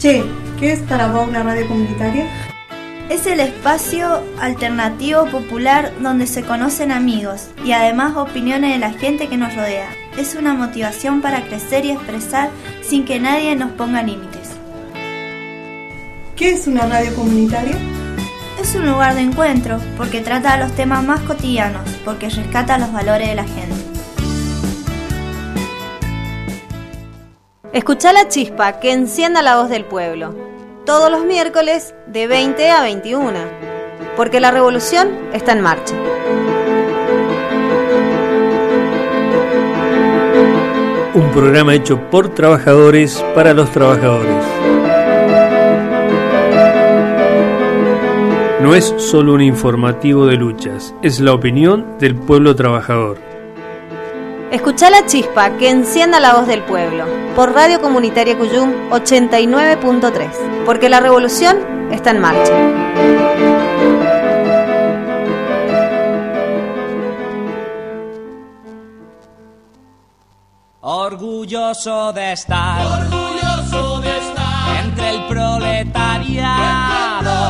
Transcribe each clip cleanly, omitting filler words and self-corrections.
Che, ¿qué es para vos una radio comunitaria? Es el espacio alternativo popular donde se conocen amigos y además opiniones de la gente que nos rodea. Es una motivación para crecer y expresar sin que nadie nos ponga límites. ¿Qué es una radio comunitaria? Es un lugar de encuentro porque trata los temas más cotidianos, porque rescata los valores de la gente. Escuchá La Chispa, que encienda la voz del pueblo. Todos los miércoles de 20 a 21. Porque la revolución está en marcha. Un programa hecho por trabajadores para los trabajadores. No es solo un informativo de luchas, es la opinión del pueblo trabajador. Escuchá La Chispa, que encienda la voz del pueblo, por Radio Comunitaria Cuyum 89.3, porque la revolución está en marcha. Orgulloso de estar entre el proletariado.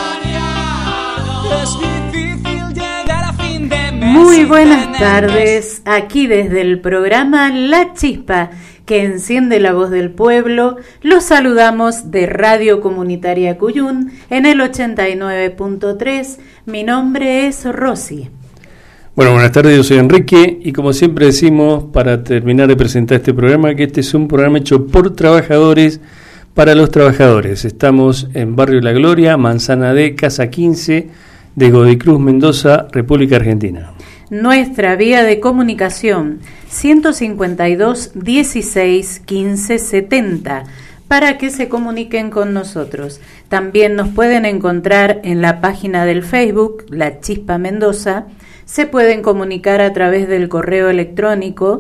Es difícil llegar a fin de mes. Muy buenas tardes, aquí desde el programa La Chispa, que enciende la voz del pueblo. Los saludamos de Radio Comunitaria Cuyum en el 89.3. Mi nombre es Rosy. Bueno, buenas tardes, yo soy Enrique y como siempre decimos para terminar de presentar este programa, que este es un programa hecho por trabajadores para los trabajadores. Estamos en Barrio La Gloria, Manzana D, Casa 15 de Godicruz, Mendoza, República Argentina. Nuestra vía de comunicación 152 16 15 70 para que se comuniquen con nosotros. También nos pueden encontrar en la página del Facebook La Chispa Mendoza. Se pueden comunicar a través del correo electrónico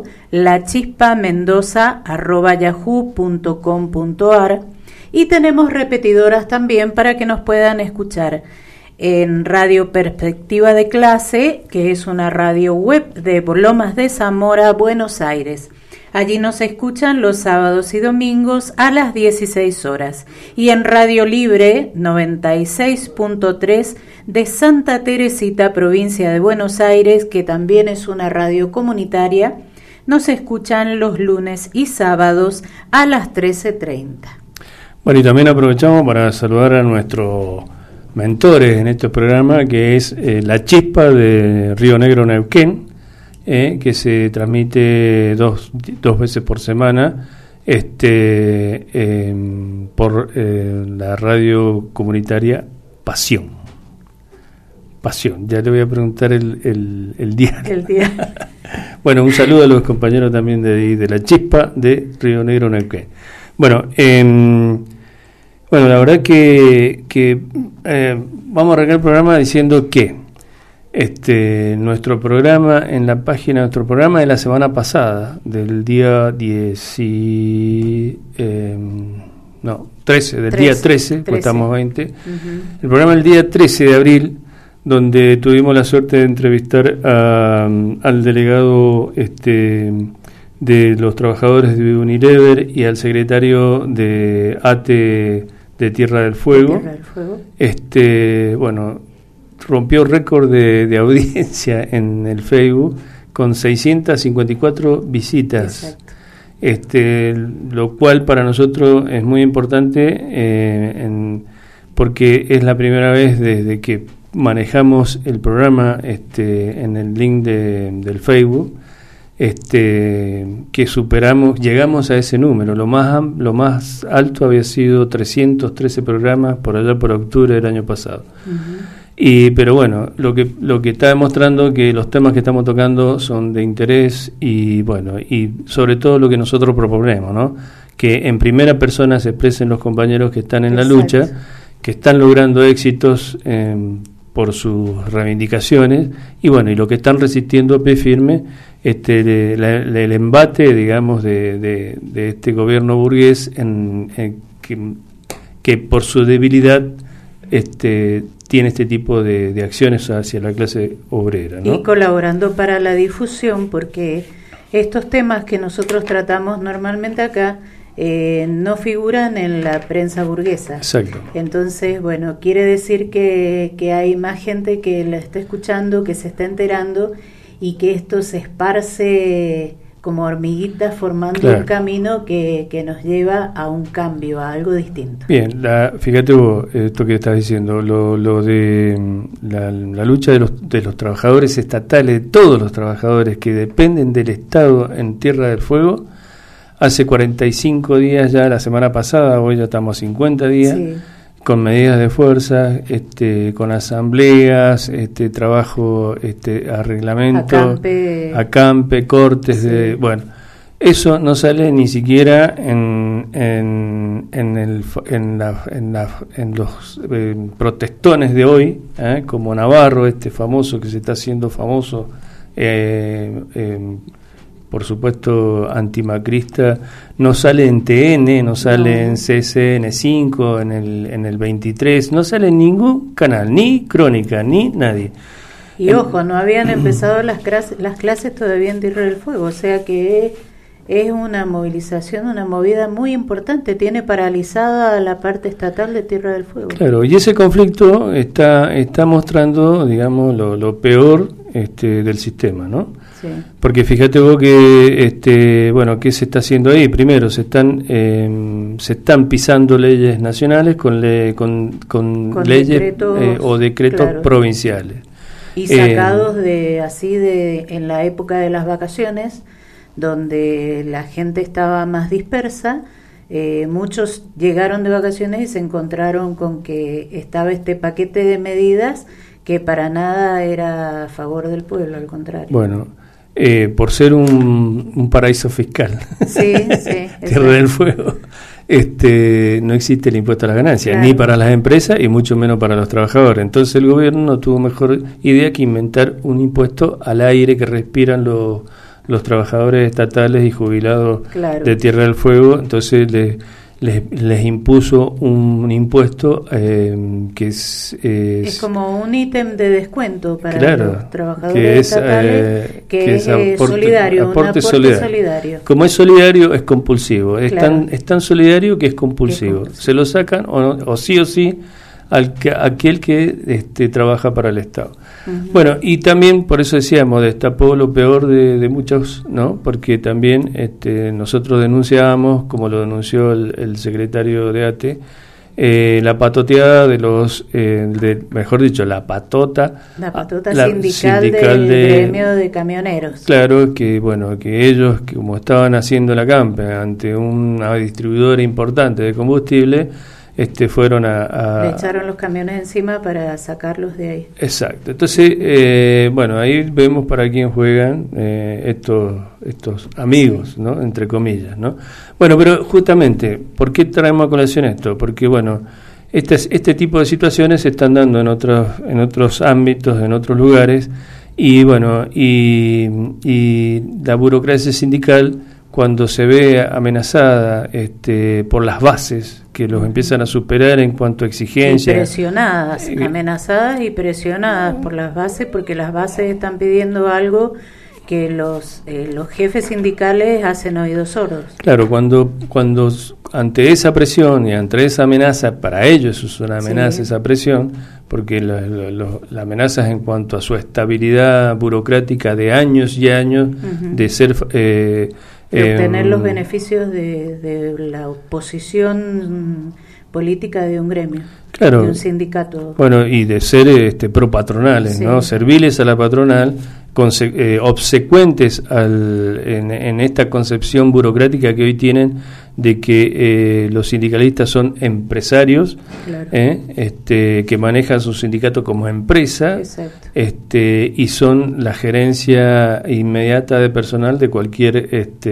lachispamendoza@yahoo.com.ar y tenemos repetidoras también para que nos puedan escuchar en Radio Perspectiva de Clase, que es una radio web de Lomas de Zamora, Buenos Aires. Allí nos escuchan los sábados y domingos a las 16 horas. Y en Radio Libre 96.3 de Santa Teresita, provincia de Buenos Aires, que también es una radio comunitaria, nos escuchan los lunes y sábados a las 13:30. Bueno, y también aprovechamos para saludar a nuestros mentores en este programa, que es La Chispa de Río Negro, Neuquén, que se transmite dos veces por semana por la radio comunitaria Pasión. Ya le voy a preguntar el día. Bueno, un saludo a los compañeros también de La Chispa de Río Negro, Neuquén. Bueno, la verdad que vamos a arrancar el programa diciendo que nuestro programa, en la página de nuestro programa de la semana pasada, del día 13, día 13, pues estamos 20, el programa del día 13 de abril, donde tuvimos la suerte de entrevistar al delegado de los trabajadores de Unilever y al secretario de ATE de Tierra del Fuego. Rompió récord de audiencia en el Facebook con 654 visitas. Lo cual para nosotros es muy importante porque es la primera vez desde que manejamos el programa en el link del Facebook que llegamos a ese número. Lo más alto había sido 313 programas por allá por octubre del año pasado. Pero bueno, lo que está demostrando que los temas que estamos tocando son de interés y sobre todo lo que nosotros proponemos, ¿no? Que en primera persona se expresen los compañeros que están en la lucha, que están logrando éxitos por sus reivindicaciones y lo que están resistiendo a pie firme el embate, digamos, de este gobierno burgués que por su debilidad tiene este tipo de acciones hacia la clase obrera, ¿no? Y colaborando para la difusión, porque estos temas que nosotros tratamos normalmente acá no figuran en la prensa burguesa. Exacto. Entonces, bueno, quiere decir que hay más gente que la está escuchando, que se está enterando, y que esto se esparce como hormiguitas formando un camino que nos lleva a un cambio, a algo distinto. Bien, fíjate vos, esto que estás diciendo, lo de la lucha de los trabajadores estatales, de todos los trabajadores que dependen del Estado en Tierra del Fuego. Hace 45 días ya, la semana pasada, hoy ya estamos 50 días, sí, con medidas de fuerza, con asambleas, trabajo, arreglamento, acampe, cortes, sí, bueno, eso no sale ni siquiera en los protestones de hoy, como Navarro, famoso que se está haciendo famoso, por supuesto antimacrista, no sale en TN, no sale en CCN5, en el 23, no sale en ningún canal, ni Crónica, ni nadie. Y ojo, no habían empezado las clases todavía en Tierra del Fuego, o sea que es una movilización, una movida muy importante, tiene paralizada la parte estatal de Tierra del Fuego. Claro, y ese conflicto está mostrando, digamos, lo peor del sistema, ¿no? Sí. Porque fíjate vos que, bueno, ¿qué se está haciendo ahí? Primero, se están pisando leyes nacionales con leyes decretos, o decretos, claro, provinciales. Y sacados en la época de las vacaciones, donde la gente estaba más dispersa, muchos llegaron de vacaciones y se encontraron con que estaba este paquete de medidas que para nada era a favor del pueblo, al contrario. Bueno, por ser un paraíso fiscal, sí, Tierra del Fuego, no existe el impuesto a las ganancias, claro, ni para las empresas y mucho menos para los trabajadores. Entonces el gobierno no tuvo mejor idea que inventar un impuesto al aire que respiran los trabajadores estatales y jubilados, claro, de Tierra del Fuego. Entonces les impuso un impuesto que es como un ítem de descuento para, claro, los trabajadores estatales, que es solidario, aporte solidario. Como es solidario, es compulsivo. Claro. Es tan solidario que es compulsivo. Se lo sacan o sí aquel que trabaja para el Estado. Uh-huh. Bueno, y también por eso decíamos, destapó lo peor de muchos, ¿no? Porque también nosotros denunciábamos, como lo denunció el secretario de ATE, la patoteada de mejor dicho, la patota sindical del gremio de camioneros. Claro, que bueno, que ellos, como estaban haciendo la campe ante una distribuidora importante de combustible, fueron le echaron los camiones encima para sacarlos de ahí. Exacto. Entonces, bueno, ahí vemos para quién juegan estos amigos, ¿no? Entre comillas, ¿no? Bueno, pero justamente, ¿por qué traemos a colación esto? Porque, bueno, este tipo de situaciones se están dando en otros ámbitos, en otros lugares, y bueno, y la burocracia sindical, cuando se ve amenazada por las bases que los empiezan a superar en cuanto a exigencias. Presionadas, amenazadas y presionadas por las bases, porque las bases están pidiendo algo que los jefes sindicales hacen oídos sordos. Claro, cuando ante esa presión y ante esa amenaza, para ellos es una amenaza, sí, esa presión, porque la amenaza es en cuanto a su estabilidad burocrática de años y años, uh-huh, de ser... de obtener los beneficios de la oposición política de un gremio, claro, de un sindicato. Bueno, y de ser propatronales, sí, ¿no? Serviles a la patronal, obsecuentes en esta concepción burocrática que hoy tienen de que los sindicalistas son empresarios, claro, que manejan su sindicato como empresa, y son la gerencia inmediata de personal de cualquier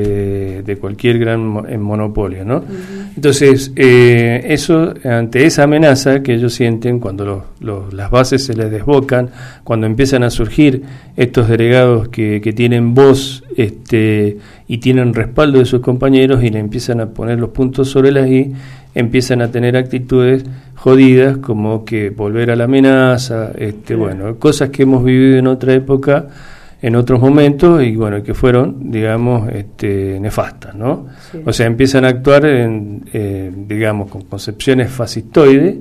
gran monopolio, ¿no? Uh-huh. Entonces eso, ante esa amenaza que ellos sienten cuando las bases se les desbocan, cuando empiezan a surgir estos delegados que tienen voz y tienen respaldo de sus compañeros y le empiezan a poner los puntos sobre las i, empiezan a tener actitudes jodidas como que volver a la amenaza, bueno, cosas que hemos vivido en otra época en otros momentos y bueno, que fueron, digamos, nefastas, ¿no? Sí. O sea, empiezan a actuar digamos, con concepciones fascistoides,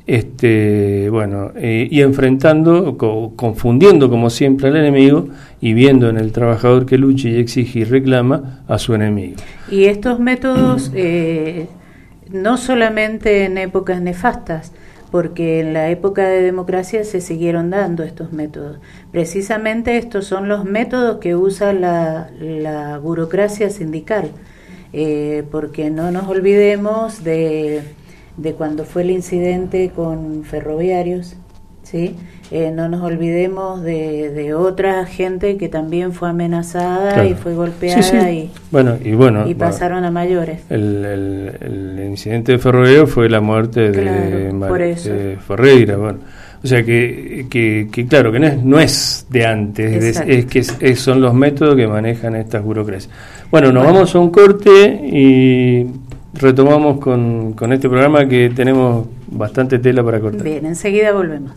y enfrentando, confundiendo como siempre al enemigo y viendo en el trabajador que lucha y exige y reclama a su enemigo. Y estos métodos no solamente en épocas nefastas, porque en la época de democracia se siguieron dando estos métodos. Precisamente estos son los métodos que usa la burocracia sindical, porque no nos olvidemos de cuando fue el incidente con Ferroviarios, ¿sí? No nos olvidemos de otra gente que también fue amenazada, claro, y fue golpeada, sí. Y pasaron a mayores. El incidente de Ferroviarios fue la muerte de Ferreira, o sea que claro, que no es de antes, es que son los métodos que manejan estas burocracias. Bueno, vamos a un corte y retomamos con este programa que tenemos bastante tela para cortar. Bien, enseguida volvemos.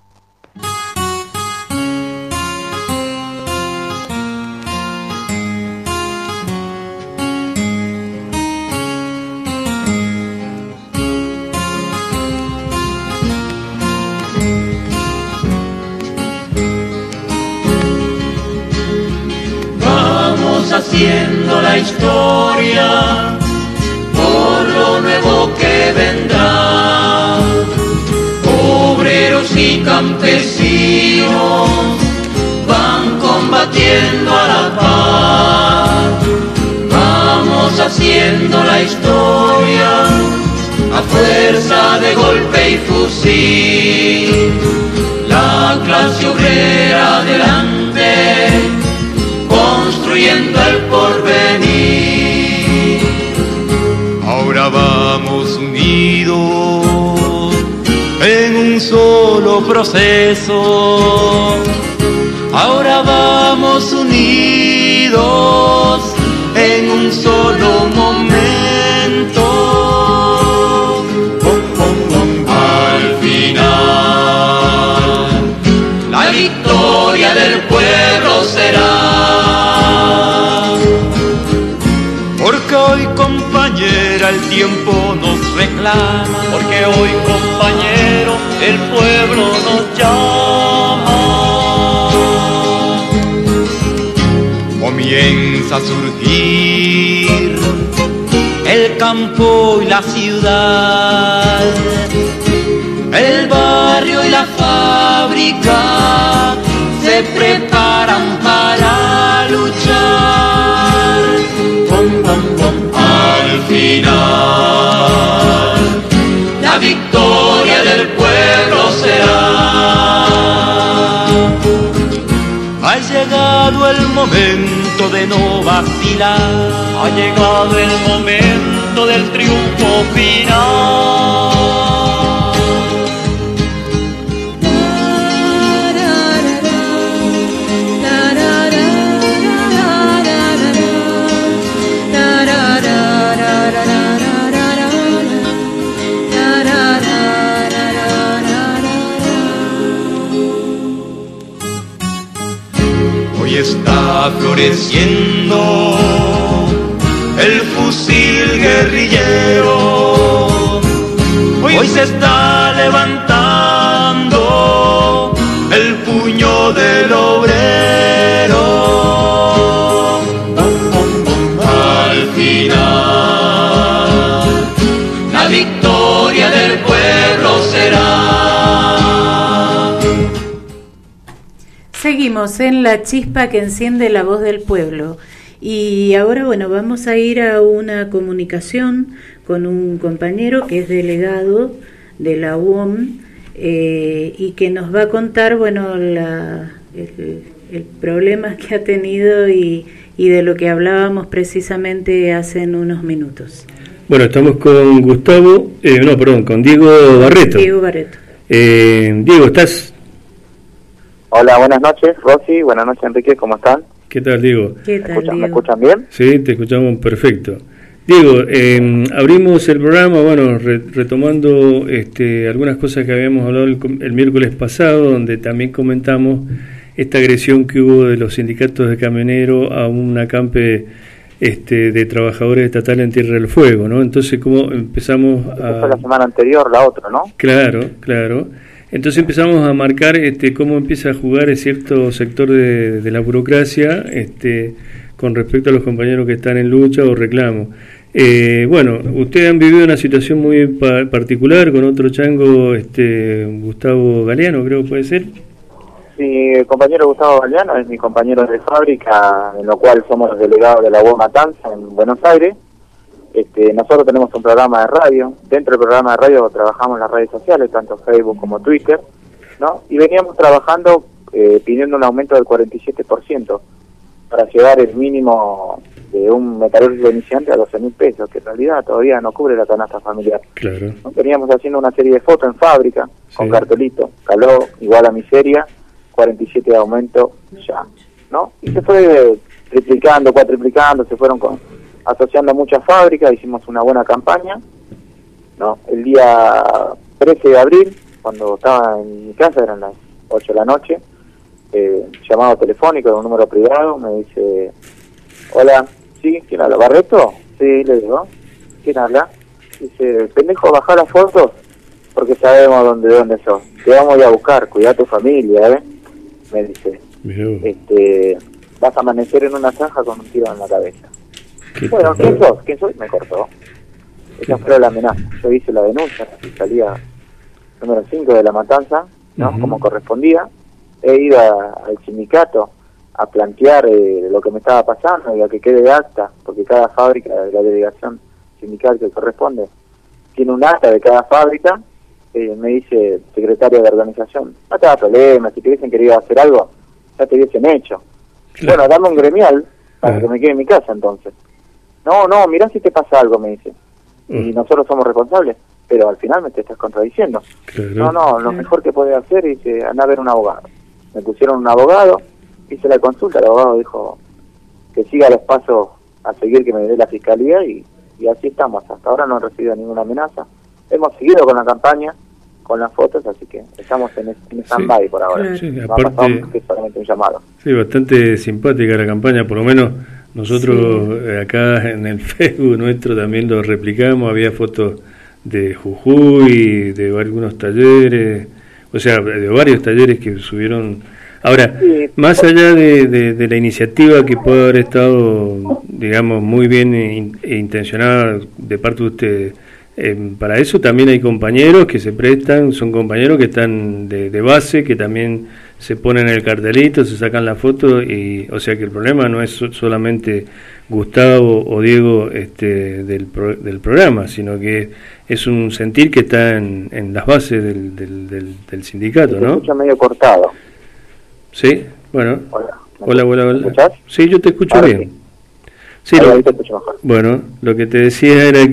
Vamos haciendo la historia por lo nuevo que vendrá. Obreros y campesinos van combatiendo a la paz. Vamos haciendo la historia a fuerza de golpe y fusil. La clase obrera adelante, construyendo el porvenir. Ahora vamos unidos en un solo proceso. Ahora vamos unidos en un solo momento. Al final, la victoria del pueblo será. Porque hoy, compañera, el tiempo nos reclama. Porque hoy, compañero, el pueblo nos llama. Comienza a surgir el campo y la ciudad, el barrio y la fábrica se preparan para luchar. Al final, la victoria del pueblo será. Ha llegado el momento de no vacilar. Ha llegado el momento del triunfo final. Hoy está floreciendo el fusil guerrillero. Hoy se está levantando el puño del obrero. Al final, la victoria del pueblo será. Seguimos en La Chispa que enciende la voz del pueblo. Y ahora, vamos a ir a una comunicación con un compañero que es delegado de la UOM y que nos va a contar, el problema que ha tenido y de lo que hablábamos precisamente hace unos minutos. Bueno, estamos con con Diego Barreto. Diego Barreto. Diego, ¿estás? Hola, buenas noches, Rosy. Buenas noches, Enrique. ¿Cómo están? ¿Qué tal, Diego? ¿Me escuchan bien? Sí, te escuchamos perfecto. Diego, abrimos el programa, retomando algunas cosas que habíamos hablado el miércoles pasado, donde también comentamos esta agresión que hubo de los sindicatos de camioneros a un acampe de trabajadores estatales en Tierra del Fuego, ¿no? Entonces, ¿cómo empezamos a...? Fue la semana anterior, la otra, ¿no? Claro. Entonces empezamos a marcar cómo empieza a jugar cierto sector de la burocracia con respecto a los compañeros que están en lucha o reclamo. Bueno, ustedes han vivido una situación muy particular con otro chango, Gustavo Galeano, creo que puede ser. Sí, el compañero Gustavo Galeano es mi compañero de fábrica, en lo cual somos los delegados de la UOM Matanza en Buenos Aires. Nosotros tenemos un programa de radio. Dentro del programa de radio trabajamos en las redes sociales, tanto Facebook como Twitter, ¿no? Y veníamos trabajando pidiendo un aumento del 47% para llevar el mínimo de un metalúrgico iniciante a 12.000 pesos, que en realidad todavía no cubre la canasta familiar. Claro. ¿No? Veníamos haciendo una serie de fotos en fábrica, con cartelito, caló igual a miseria, 47 de aumento ya, ¿no? Y se fue triplicando, cuatriplicando, se fueron asociando muchas fábricas, hicimos una buena campaña, ¿no? El día 13 de abril, cuando estaba en mi casa, eran las 8 de la noche, llamado telefónico de un número privado, me dice, hola, ¿sí? ¿Quién habla? ¿Barreto? Sí, le digo, ¿quién habla? Dice, pendejo, bajá las fotos, porque sabemos dónde sos, te vamos a ir a buscar, cuidá a tu familia, me dice, vas a amanecer en una zanja con un tiro en la cabeza. Bueno, ¿quién sos? ¿Quién soy? Me cortó. Esa fue la amenaza. Yo hice la denuncia, la fiscalía número 5 de La Matanza, ¿no? Como correspondía. He ido al sindicato a plantear lo que me estaba pasando y a que quede de acta, porque cada fábrica de la delegación sindical que corresponde tiene un acta de cada fábrica. Me dice secretario de organización, no te da problema, si te hubiesen querido hacer algo, ya te hubiesen hecho. Claro. Bueno, dame un gremial para que me quede en mi casa entonces. No, mirá si te pasa algo, me dice. Y nosotros somos responsables, pero al final me te estás contradiciendo. Claro. No, lo mejor que podés hacer es andar a ver un abogado. Me pusieron un abogado, hice la consulta, el abogado dijo que siga los pasos a seguir que me dé la fiscalía y así estamos. Hasta ahora no he recibido ninguna amenaza. Hemos seguido con la campaña, con las fotos, así que estamos en stand-by por ahora. Sí, aparte, que es solamente un llamado. Sí, bastante simpática la campaña, por lo menos nosotros acá en el Facebook nuestro también lo replicamos, había fotos de Jujuy, de algunos talleres, o sea, de varios talleres que subieron. Ahora, más allá de la iniciativa que puede haber estado, digamos, muy bien intencionada de parte de ustedes, para eso también hay compañeros que se prestan, son compañeros que están de base, que también se ponen el cartelito, se sacan la foto, y o sea que el problema no es solamente Gustavo o Diego del programa, sino que es un sentir que está en las bases del sindicato, ¿no? Se escucha medio cortado. Sí, bueno. Hola. ¿Me escuchás? Sí, yo te escucho ahora bien. Sí, ahora te escucho mejor. Bueno, lo que te decía era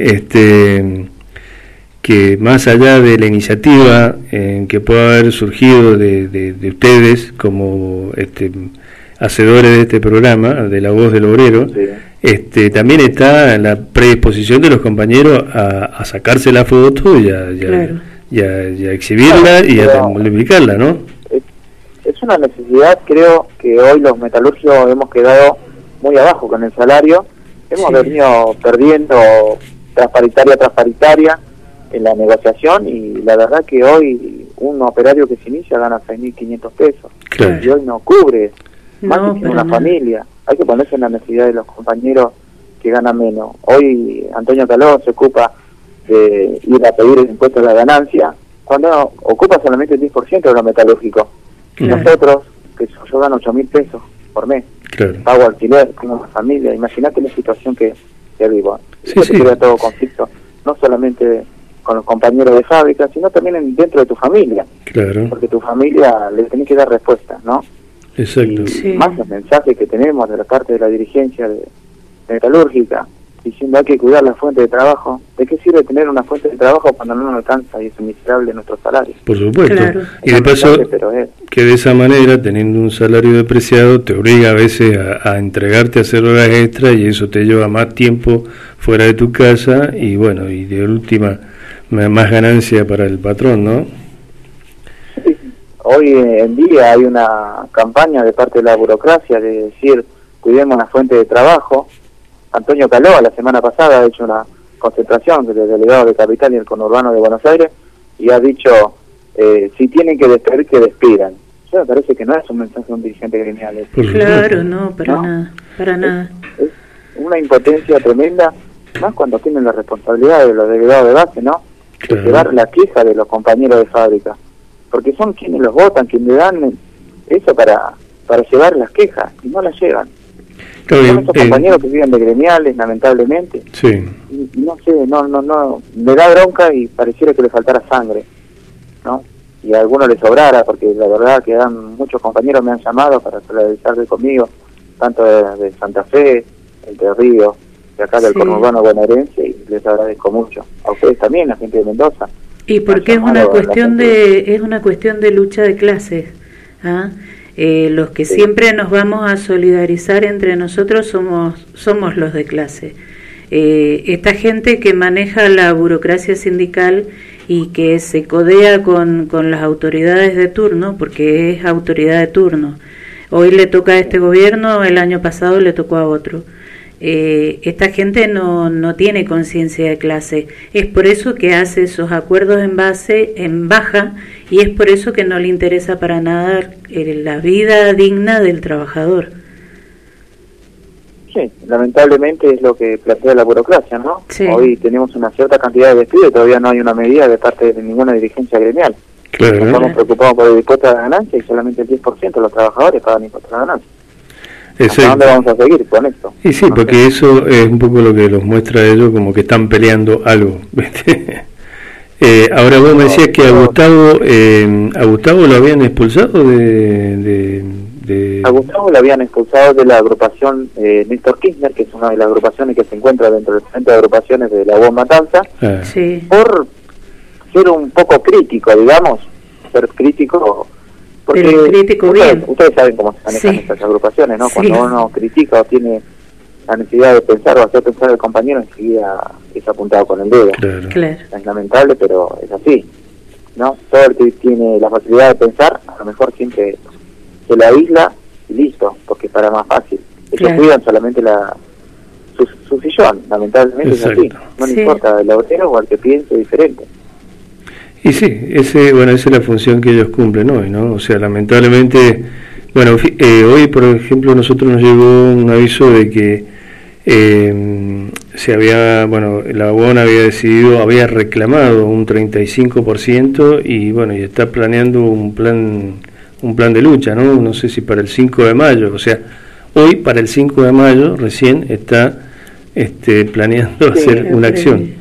que más allá de la iniciativa que pueda haber surgido de ustedes como hacedores de este programa, de La Voz del Obrero, también está la predisposición de los compañeros a sacarse la foto y a exhibirla y a multiplicarla, ¿no? Es una necesidad, creo que hoy los metalúrgicos hemos quedado muy abajo con el salario, hemos venido perdiendo tras paritaria en la negociación, y la verdad que hoy un operario que se inicia gana 6.500 pesos, y hoy no cubre, más que una familia. Hay que ponerse en la necesidad de los compañeros que ganan menos. Hoy Antonio Caló se ocupa de ir a pedir el impuesto a la ganancia, cuando ocupa solamente el 10% de lo metalúrgico. Nosotros, que yo gano 8.000 pesos por mes, pago alquiler, tengo una familia, imagínate la situación que vivo. Crea todo conflicto, no solamente con los compañeros de fábrica, sino también dentro de tu familia, porque tu familia le tenés que dar respuesta, ¿no? Exacto. Y más los mensajes que tenemos de la parte de la dirigencia de metalúrgica, diciendo hay que cuidar la fuente de trabajo. ¿De qué sirve tener una fuente de trabajo cuando no nos alcanza y es miserable nuestro salario? Por supuesto. Y de paso, que de esa manera, teniendo un salario depreciado, te obliga a veces a entregarte a hacer horas extra, y eso te lleva más tiempo fuera de tu casa y bueno, y de última, más ganancia para el patrón, ¿no? Sí. hoy en día hay una campaña de parte de la burocracia de decir, cuidemos la fuente de trabajo. Antonio Caló, la semana pasada, ha hecho una concentración del delegado de Capital y el conurbano de Buenos Aires, y ha dicho, si tienen que despedir, que despidan. O sea, me parece que no es un mensaje de un dirigente gremial. Claro, no, para nada. Es una impotencia tremenda, más cuando tienen la responsabilidad de los delegados de base, ¿no? De llevar la queja de los compañeros de fábrica, porque son quienes los votan, quienes le dan eso para llevar las quejas, y no las llevan. Son esos compañeros que viven de gremiales, lamentablemente. Sí. Y no sé, no, le da bronca y pareciera que le faltara sangre, ¿no? Y a algunos les sobrara, porque la verdad que muchos compañeros me han llamado para solidarizarse conmigo, tanto de Santa Fe, de Río, de acá del conurbano bonaerense, y les agradezco mucho. A ustedes también, la gente de Mendoza. Y porque es una cuestión de lucha de clases, ¿ah? Los que siempre nos vamos a solidarizar entre nosotros somos los de clase. Esta gente que maneja la burocracia sindical y que se codea con las autoridades de turno, porque es autoridad de turno. Hoy le toca a este gobierno, el año pasado le tocó a otro. Esta gente no tiene conciencia de clase. Es por eso que hace esos acuerdos en baja, y es por eso que no le interesa para nada la vida digna del trabajador. Sí, lamentablemente es lo que plantea la burocracia, ¿no? Sí. Hoy tenemos una cierta cantidad de despidos y todavía no hay una medida de parte de ninguna dirigencia gremial. Claro. Estamos preocupados por el impuesto a la ganancia y solamente el 10% de los trabajadores pagan impuesto a la ganancia. ¿Hasta dónde vamos a seguir con esto? Y sí, porque eso es un poco lo que los muestra a ellos, como que están peleando algo. Ahora vos me decías que a Gustavo lo habían expulsado A Gustavo lo habían expulsado de la agrupación Néstor Kirchner, que es una de las agrupaciones que se encuentra dentro del centro de agrupaciones de la UOM Matanza, Sí. por ser un poco crítico, digamos, ser crítico. Porque pero crítico bien. Ustedes saben cómo se manejan estas agrupaciones, ¿no? Sí. Cuando uno critica o tiene la necesidad de pensar o hacer pensar al compañero, enseguida es apuntado con el dedo. Claro. Es lamentable, pero es así, ¿no? Todo el que tiene la facilidad de pensar, a lo mejor siempre se la aísla y listo, porque es para más fácil. Ellos cuidan solamente su sillón, lamentablemente. Exacto. Es así. No le importa el obrero o al que piense diferente. Y sí, esa es la función que ellos cumplen hoy, ¿no? O sea, lamentablemente, bueno, hoy, por ejemplo, nosotros nos llegó un aviso de que la UON había reclamado un 35% y bueno, y está planeando un plan de lucha, ¿no? No sé si para el 5 de mayo, o sea, hoy para el 5 de mayo recién está planeando hacer una acción.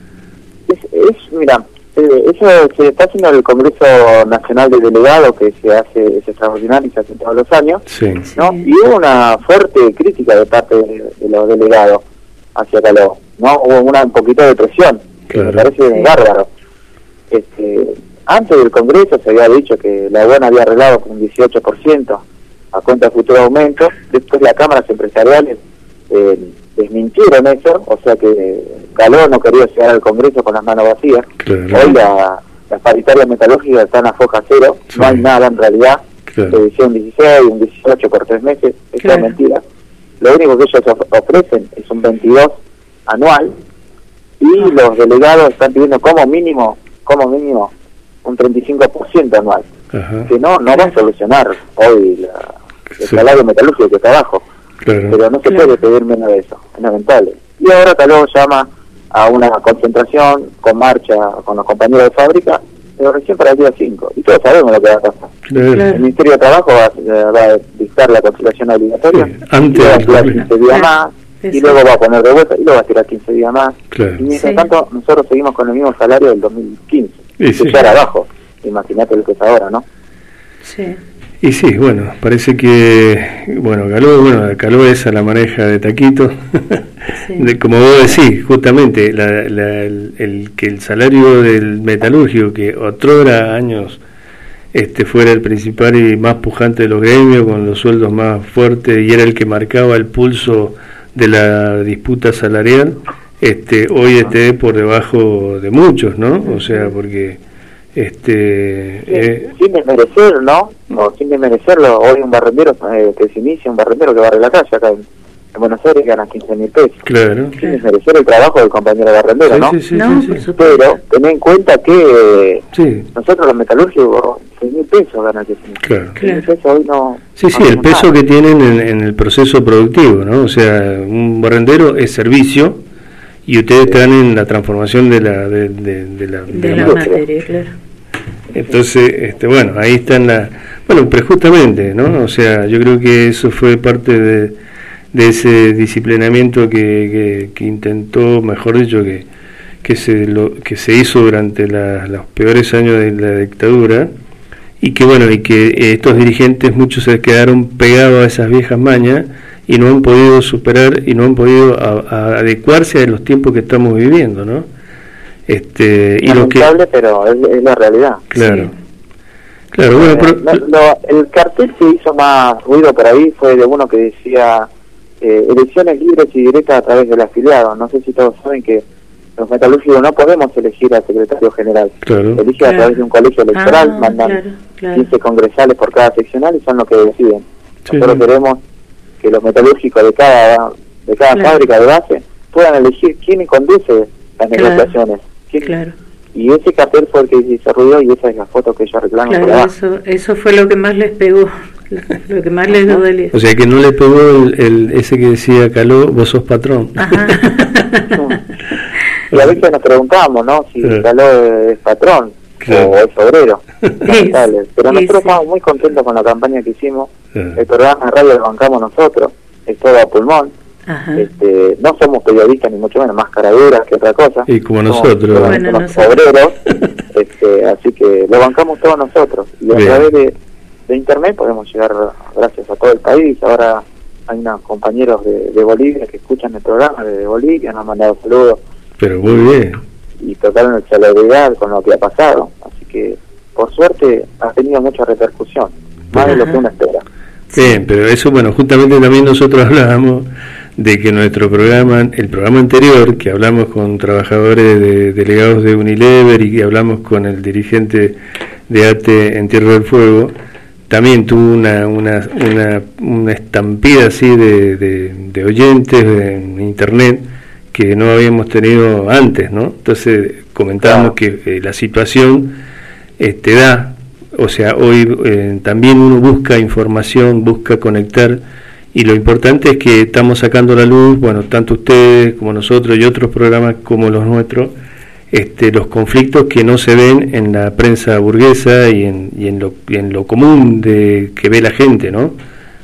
Mira, eso se está haciendo en el Congreso Nacional de Delegados, que es extraordinario y se hace todos los años, ¿no? Y hubo una fuerte crítica de parte de los delegados hacia Caló, ¿no? Hubo un poquito de presión, que me parece bárbaro. Antes del Congreso se había dicho que la UON había arreglado con un 18% a cuenta de futuro aumento. Después las cámaras empresariales desmintieron eso, o sea que Caló no quería llegar al Congreso con las manos vacías. Hoy las paritarias metalúrgicas están a foja cero, no hay nada en realidad. Se decía un 16, un 18 por 3 meses, eso es mentira. Lo único que ellos ofrecen es un 22 anual, y los delegados están pidiendo como mínimo un 35% anual. Que no va a solucionar hoy el salario metalúrgico que está abajo. Pero no se puede pedir menos de eso, es lamentable. Y ahora Caló llama a una concentración con marcha con los compañeros de fábrica, pero recién para el día 5, y todos sabemos lo que va a pasar. El Ministerio de Trabajo va a dictar la conciliación obligatoria, y va a tirar 15 días más, y luego va a poner de vuelta, y luego va a tirar 15 días más, y mientras tanto nosotros seguimos con el mismo salario del 2015, que ya era bajo, imagínate lo que es ahora, ¿no? Y sí, bueno, parece que Caló esa la maneja de taquito, como vos decís, justamente que el salario del metalúrgico, que otrora años fuera el principal y más pujante de los gremios, con los sueldos más fuertes, y era el que marcaba el pulso de la disputa salarial, hoy esté por debajo de muchos, ¿no? O sea, porque sin desmerecer, ¿no? O sin desmerecerlo, hoy un barrendero que se inicia, un barrendero que barre la calle acá en Buenos Aires gana 15.000 pesos. Claro. Sin desmerecer el trabajo del compañero barrendero, ¿no? Sí. Pero ten en cuenta que nosotros los metalúrgicos 6.000 pesos ganan 15.000. Claro. 6.000 pesos hoy no... Sí, el peso que tienen en el proceso productivo, ¿no? O sea, un barrendero es servicio y ustedes están en la transformación de la materia, claro. Entonces, bueno, ahí están pero justamente, ¿no? O sea, yo creo que eso fue parte de ese disciplinamiento que intentó, mejor dicho, que se hizo durante los peores años de la dictadura, y que estos dirigentes muchos se quedaron pegados a esas viejas mañas y no han podido superar y no han podido adecuarse a los tiempos que estamos viviendo, ¿no? Lamentable, pero es la realidad. Claro. Claro, bueno, el cartel que hizo más ruido por ahí fue de uno que decía elecciones libres y directas a través del afiliado. No sé si todos saben que los metalúrgicos no podemos elegir al secretario general. Claro. Eligen a través de un colegio electoral, mandan 15 congresales por cada seccional y son los que deciden. Nosotros queremos que los metalúrgicos de cada fábrica de base puedan elegir quién conduce las negociaciones. Y ese cartel fue el que hizo ruido y esa es la foto que ellos reclaman. Claro, eso fue lo que más les pegó, lo que más les dolía. O sea que no le pegó ese que decía Caló, vos sos patrón. Ajá. Y a veces nos preguntamos, ¿no? Si Caló es patrón o es obrero. Pero nosotros estamos muy contentos con la campaña que hicimos. El programa de radio lo bancamos nosotros, es todo a pulmón. No somos periodistas ni mucho menos, más caraduras que otra cosa, y como nosotros somos obreros, así que lo bancamos todos nosotros y a través de internet podemos llegar gracias a todo el país. Ahora hay unos compañeros de Bolivia que escuchan el programa de Bolivia, nos han mandado saludos, pero muy bien, y total celeridad con lo que ha pasado, así que por suerte ha tenido mucha repercusión, más de lo que uno espera. Bien, pero eso, justamente también nosotros hablábamos de que nuestro programa, el programa anterior, que hablamos con trabajadores delegados de Unilever y que hablamos con el dirigente de ATE en Tierra del Fuego, también tuvo una estampida así de oyentes en internet que no habíamos tenido antes, ¿no? Entonces comentábamos que la situación o sea, hoy también uno busca información, busca conectar, y lo importante es que estamos sacando a la luz, tanto ustedes como nosotros y otros programas como los nuestros, los conflictos que no se ven en la prensa burguesa y en lo común que ve la gente, ¿no?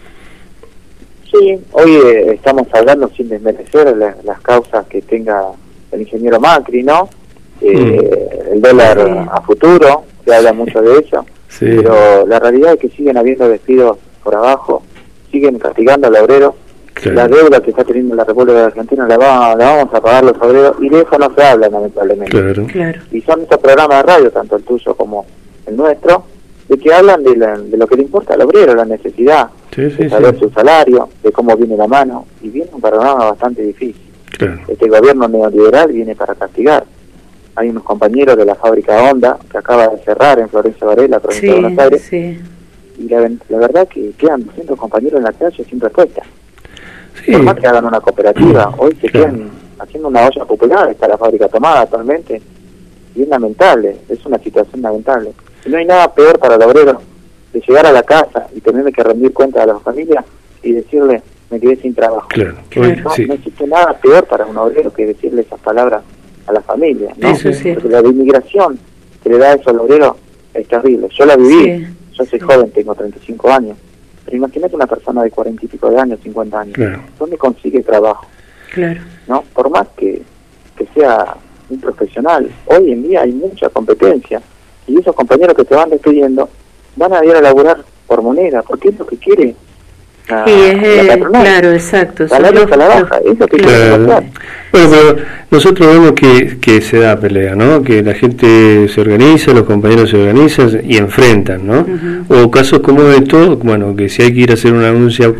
Sí, hoy estamos hablando sin desmerecer las causas que tenga el ingeniero Macri, ¿no? El dólar a futuro, se habla mucho de eso, pero la realidad es que siguen habiendo despidos por abajo, siguen castigando al obrero. La deuda que está teniendo la República de Argentina la vamos a pagar los obreros, y de eso no se habla, lamentablemente. Claro. Y son estos programas de radio, tanto el tuyo como el nuestro, de que hablan de lo que le importa al obrero, la necesidad de saber su salario, de cómo viene la mano, y viene un panorama bastante difícil. Este gobierno neoliberal viene para castigar. Hay unos compañeros de la fábrica Honda que acaba de cerrar en Florencio Varela, provincia de Buenos Aires, y la verdad que quedan 200 compañeros en la calle sin respuesta. Por más que hagan una cooperativa, hoy se quedan haciendo una olla popular, está la fábrica tomada actualmente, y es lamentable, es una situación lamentable. Y no hay nada peor para el obrero de llegar a la casa y tener que rendir cuentas a la familia y decirle, me quedé sin trabajo. No existe nada peor para un obrero que decirle esas palabras a la familia, ¿no? Porque la inmigración que le da eso al obrero es terrible. Yo la viví, yo soy joven, tengo 35 años, pero imagínate una persona de 40 y pico de años, 50 años, ¿dónde consigue trabajo? ¿No? Por más que sea un profesional, hoy en día hay mucha competencia, y esos compañeros que te van despidiendo van a ir a laburar por moneda, porque es lo que quiere la patronal. Claro, exacto. Salarios a la baja, eso que Bueno, pero nosotros vemos que se da pelea, ¿no? Que la gente se organiza, los compañeros se organizan y enfrentan, ¿no? O casos como estos, que si hay que ir a hacer una denuncia,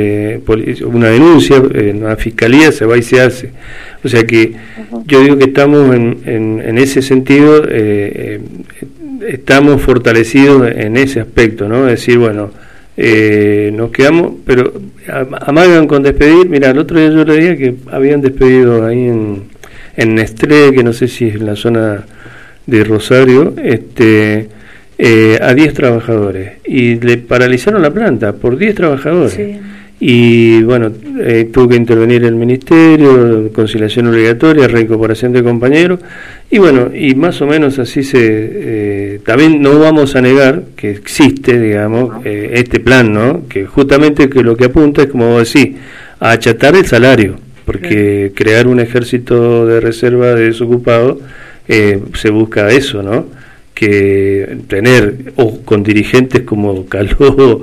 en la fiscalía se va y se hace. O sea que yo digo que estamos en ese sentido estamos fortalecidos en ese aspecto, ¿no? Es decir, bueno, nos quedamos, pero amagan con despedir. Mira, el otro día yo leía que habían despedido ahí en Nestlé, que no sé si es en la zona de Rosario, a 10 trabajadores, y le paralizaron la planta por 10 trabajadores. Sí. Y bueno, tuvo que intervenir el ministerio, conciliación obligatoria, reincorporación de compañeros, y bueno, y más o menos así también no vamos a negar que existe, digamos, este plan, ¿no? Que justamente que lo que apunta es, como vos decís, a achatar el salario, porque crear un ejército de reserva de desocupados, se busca eso, ¿no? Que tener, o con dirigentes como Caló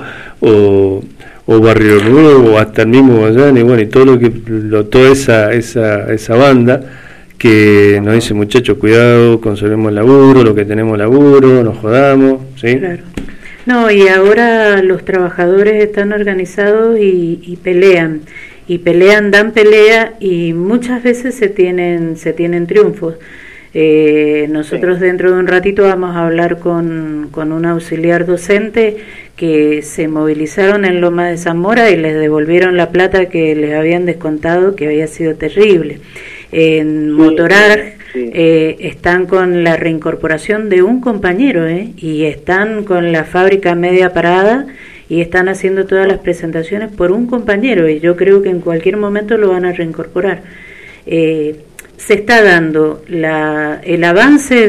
o Barrio Nuevo, o hasta el mismo Guayán, y bueno, y toda esa banda que nos dice, muchachos, cuidado, conservemos el laburo, lo que tenemos laburo, nos jodamos, ¿sí? Claro. No, y ahora los trabajadores están organizados y pelean, dan pelea, y muchas veces se tienen triunfos. Nosotros dentro de un ratito vamos a hablar con un auxiliar docente que se movilizaron en Loma de Zamora y les devolvieron la plata que les habían descontado, que había sido terrible. En Motorar están con la reincorporación de un compañero, y están con la fábrica media parada y están haciendo todas las presentaciones por un compañero, y yo creo que en cualquier momento lo van a reincorporar. Se está dando el avance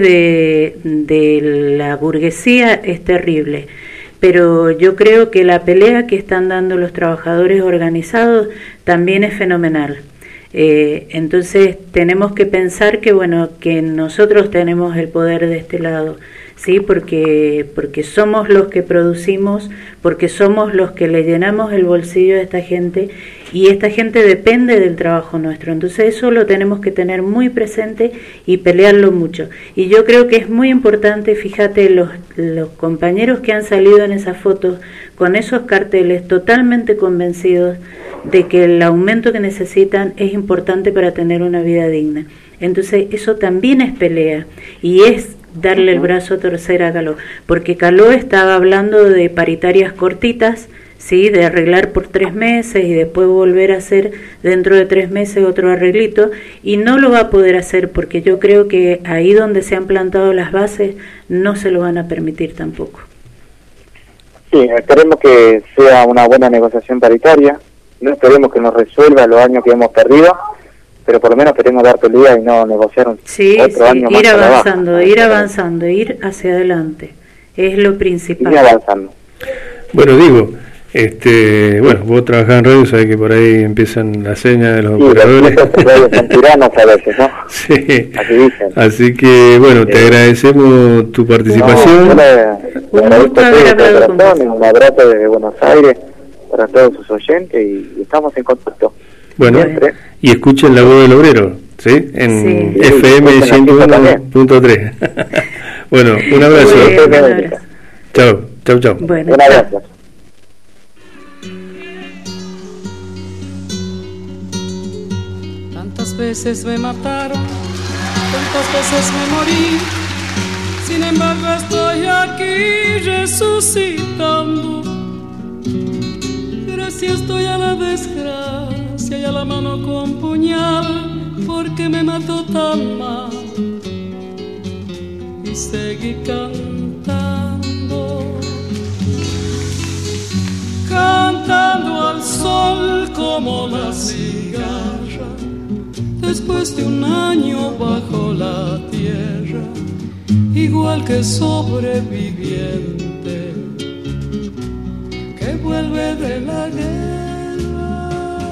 de la burguesía es terrible, pero yo creo que la pelea que están dando los trabajadores organizados también es fenomenal. Entonces tenemos que pensar que que nosotros tenemos el poder de este lado, sí, porque somos los que producimos, porque somos los que le llenamos el bolsillo a esta gente, y esta gente depende del trabajo nuestro. Entonces eso lo tenemos que tener muy presente y pelearlo mucho. Y yo creo que es muy importante, fíjate, los compañeros que han salido en esas fotos con esos carteles totalmente convencidos de que el aumento que necesitan es importante para tener una vida digna. Entonces eso también es pelea, y es darle el brazo a torcer a Caló, porque Caló estaba hablando de paritarias cortitas, sí, de arreglar por 3 meses y después volver a hacer dentro de 3 meses otro arreglito, y no lo va a poder hacer, porque yo creo que ahí donde se han plantado las bases no se lo van a permitir tampoco. Sí, esperemos que sea una buena negociación paritaria, no esperemos que nos resuelva los años que hemos perdido, pero por lo menos queremos dar pelea y no negociar otro año más. Ir avanzando, ir hacia adelante, es lo principal. Ir avanzando. Bueno, digo, vos trabajás en radio, sabés que por ahí empiezan las señas de los operadores. Son tiranos a veces, ¿no? Sí. Así que, bueno, te agradecemos tu participación. Un abrazo desde Buenos Aires para todos sus oyentes, y estamos en contacto. Bueno, y escuchen La Voz del Obrero, ¿sí? En FM 101.3. Bueno, un abrazo. Chao. Bueno, un abrazo. Tantas veces me mataron, tantas veces me morí, sin embargo estoy aquí resucitando. Gracias estoy a la desgracia y a la mano con puñal, porque me mató tan mal. Y seguí cantando al sol como la cigarra, después de un año bajo la tierra, igual que sobreviviente que vuelve de la guerra.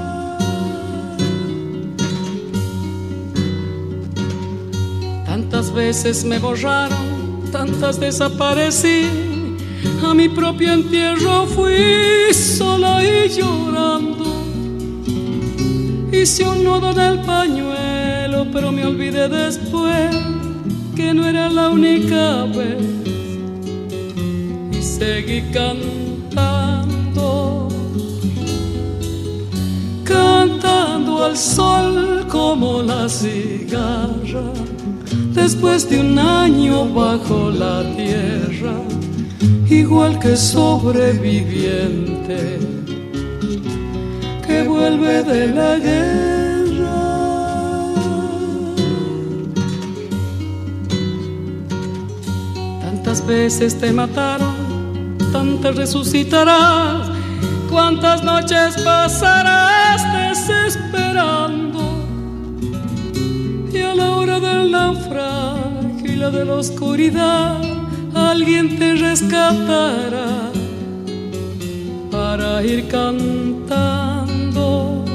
Tantas veces me borraron, tantas desaparecí, a mi propio entierro fui sola y llorando. Hice un nudo en el pañuelo, pero me olvidé después que no era la única vez. Y seguí cantando al sol como la cigarra, después de un año bajo la tierra, igual que sobreviviente que vuelve de la guerra. Tantas veces te mataron, tantas resucitarás, cuántas noches pasarás desesperando, y a la hora del naufragio y la de la oscuridad alguien te rescatará para ir cantando,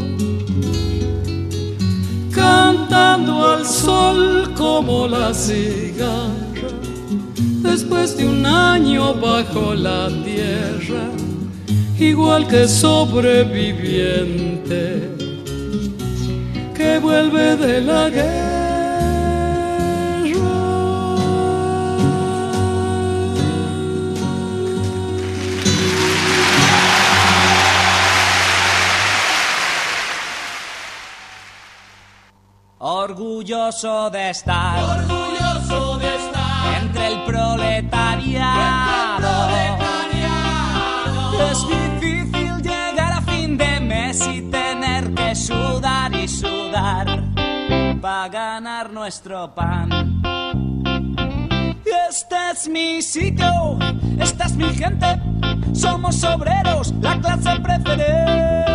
cantando al sol como la cigarra, después de un año bajo la tierra, igual que sobreviviente que vuelve de la guerra. Orgulloso de estar entre el proletariado. Es difícil llegar a fin de mes y tener que sudar y sudar para ganar nuestro pan. Este es mi sitio, esta es mi gente, somos obreros, la clase preferente.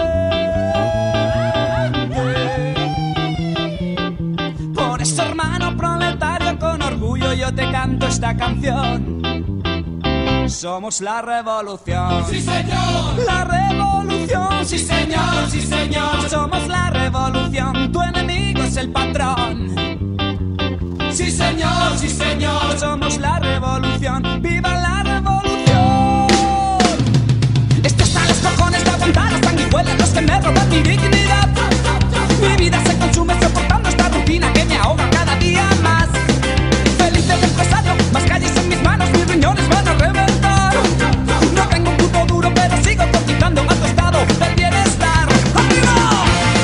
Por eso, hermano proletario, con orgullo yo te canto esta canción. Somos la revolución. ¡Sí, señor! La revolución. ¡Sí, señor! ¡Sí, señor! Somos la revolución. Tu enemigo es el patrón. ¡Sí, señor! ¡Sí, señor! Somos la revolución. ¡Viva la revolución! Esto está a los cojones de aguantar las sanguijuelas, los que me roban mi dignidad. Mi vida se consume soportando esta rutina que me ahoga cada día más. Feliz del empresario, más calles en mis manos, mis riñones van a reventar. No tengo un puto duro, pero sigo cotizando a tu estado del bienestar. ¡Arriba!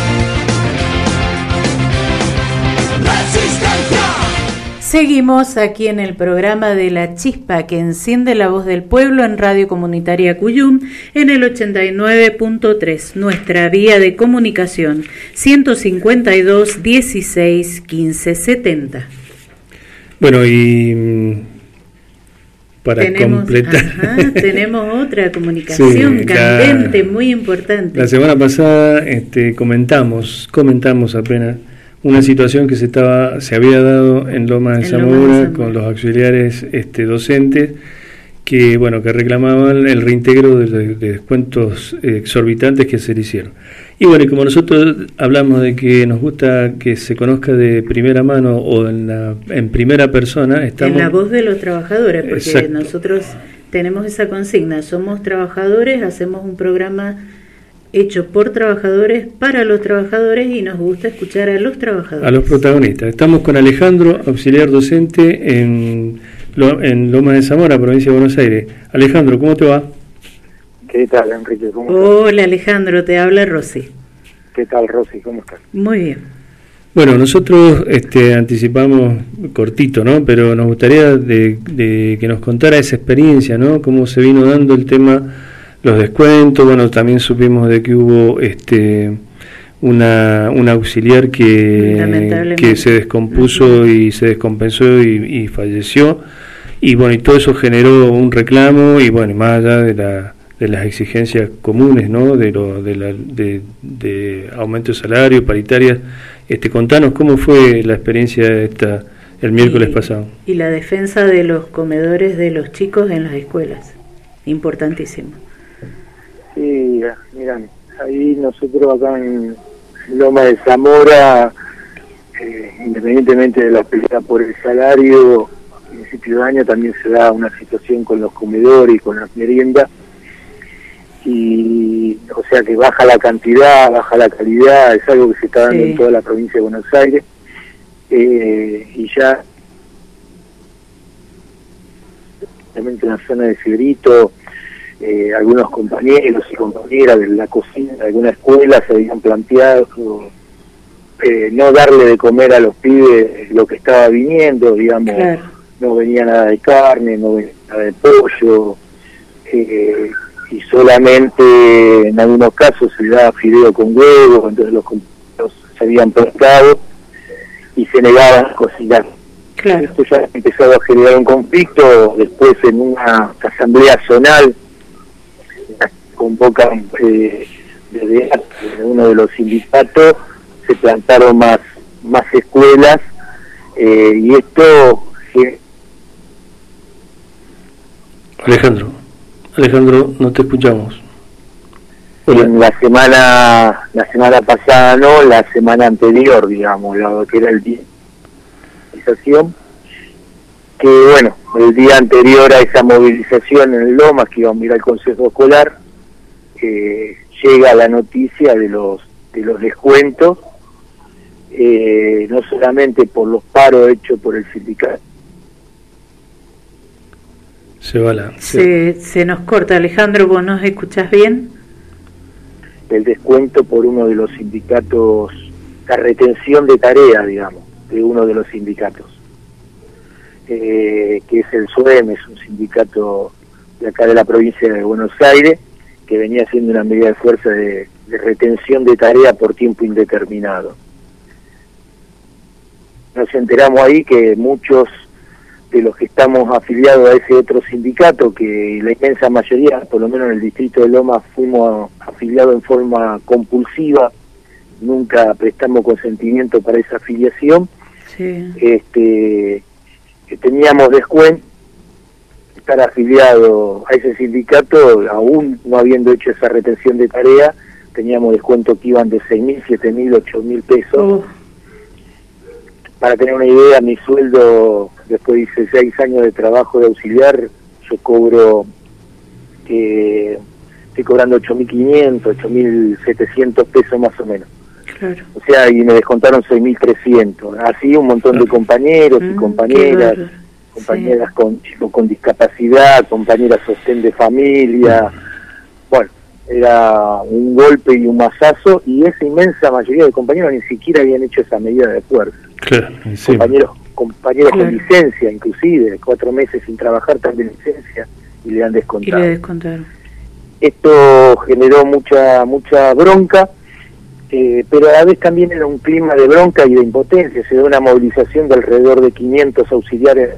¡Resistencia! Seguimos aquí en el programa de La Chispa que enciende la voz del pueblo en Radio Comunitaria Cuyum en el 89.3, nuestra vía de comunicación 152 16 15 70. Bueno, y para completar... tenemos otra comunicación candente, muy importante. La semana pasada comentamos apenas una situación que se había dado en Lomas de Zamora con los auxiliares docentes que reclamaban el reintegro de descuentos exorbitantes que se le hicieron. Y bueno, y como nosotros hablamos de que nos gusta que se conozca de primera mano o en primera persona, estamos... En la voz de los trabajadores, porque Exacto. Nosotros tenemos esa consigna, somos trabajadores, hacemos un programa hecho por trabajadores, para los trabajadores, y nos gusta escuchar a los trabajadores. A los protagonistas. Estamos con Alejandro, auxiliar docente en Lomas de Zamora, provincia de Buenos Aires. Alejandro, ¿cómo te va? ¿Qué tal, Enrique? ¿Cómo estás? Hola, Alejandro, te habla Rosy. ¿Qué tal, Rosy? ¿Cómo estás? Muy bien. Bueno, nosotros anticipamos cortito, ¿no? Pero nos gustaría de que nos contara esa experiencia, ¿no? Cómo se vino dando el tema, los descuentos. Bueno, también supimos de que hubo una auxiliar que se descompuso y se descompensó y falleció. Y bueno, y todo eso generó un reclamo y bueno, más allá de las exigencias comunes, ¿no? De aumento de salario, paritarias. Contanos cómo fue la experiencia el miércoles pasado. Y la defensa de los comedores de los chicos en las escuelas, importantísimo. Sí, miran, ahí nosotros acá en Loma de Zamora, independientemente de la pelea por el salario, a principio de año también se da una situación con los comedores y con las meriendas, y o sea que baja la cantidad, baja la calidad, es algo que se está dando en toda la provincia de Buenos Aires, y ya también en la zona de Fiorito, algunos compañeros y compañeras de la cocina de alguna escuela se habían planteado no darle de comer a los pibes lo que estaba viniendo, digamos, claro. No venía nada de carne, no venía nada de pollo, y solamente en algunos casos se le daba fideo con huevos, entonces los compañeros se habían pescado y se negaban a cocinar. Claro. Esto ya empezó a generar un conflicto. Después, en una asamblea zonal, convocan desde uno de los sindicatos, se plantaron más escuelas, y esto... Alejandro, no te escuchamos. La semana pasada no, la semana anterior, digamos, lo que era el día de movilización, que bueno, el día anterior a esa movilización en el Lomas, que íbamos a ir al Consejo Escolar, llega la noticia de los descuentos, no solamente por los paros hechos por el sindicato. Se nos corta, Alejandro, ¿vos nos escuchás bien? El descuento por uno de los sindicatos, la retención de tareas, digamos, de uno de los sindicatos, que es el SUEM, es un sindicato de acá de la provincia de Buenos Aires, que venía haciendo una medida de fuerza de retención de tarea por tiempo indeterminado. Nos enteramos ahí que muchos de los que estamos afiliados a ese otro sindicato, que la inmensa mayoría, por lo menos en el distrito de Lomas, fuimos afiliados en forma compulsiva, nunca prestamos consentimiento para esa afiliación, sí. Teníamos descuento, estar afiliado a ese sindicato, aún no habiendo hecho esa retención de tarea, teníamos descuento que iban de 6.000, 7.000, 8.000 pesos. Para tener una idea, mi sueldo, después de 16 años de trabajo de auxiliar, yo cobro, estoy cobrando 8.500, 8.700 pesos más o menos. Claro. O sea, y me descontaron 6.300. Así un montón de compañeros y compañeras, claro. Compañeras sí. con discapacidad, compañeras sostén de familia. Bueno, era un golpe y un mazazo, y esa inmensa mayoría de compañeros ni siquiera habían hecho esa medida de fuerza. Claro, sí. Compañeros claro. Con licencia, inclusive 4 meses sin trabajar, están de licencia y le han descontado. Y le descontaron. Esto generó mucha bronca, pero a la vez también era un clima de bronca y de impotencia. Se dio una movilización de alrededor de 500 auxiliares.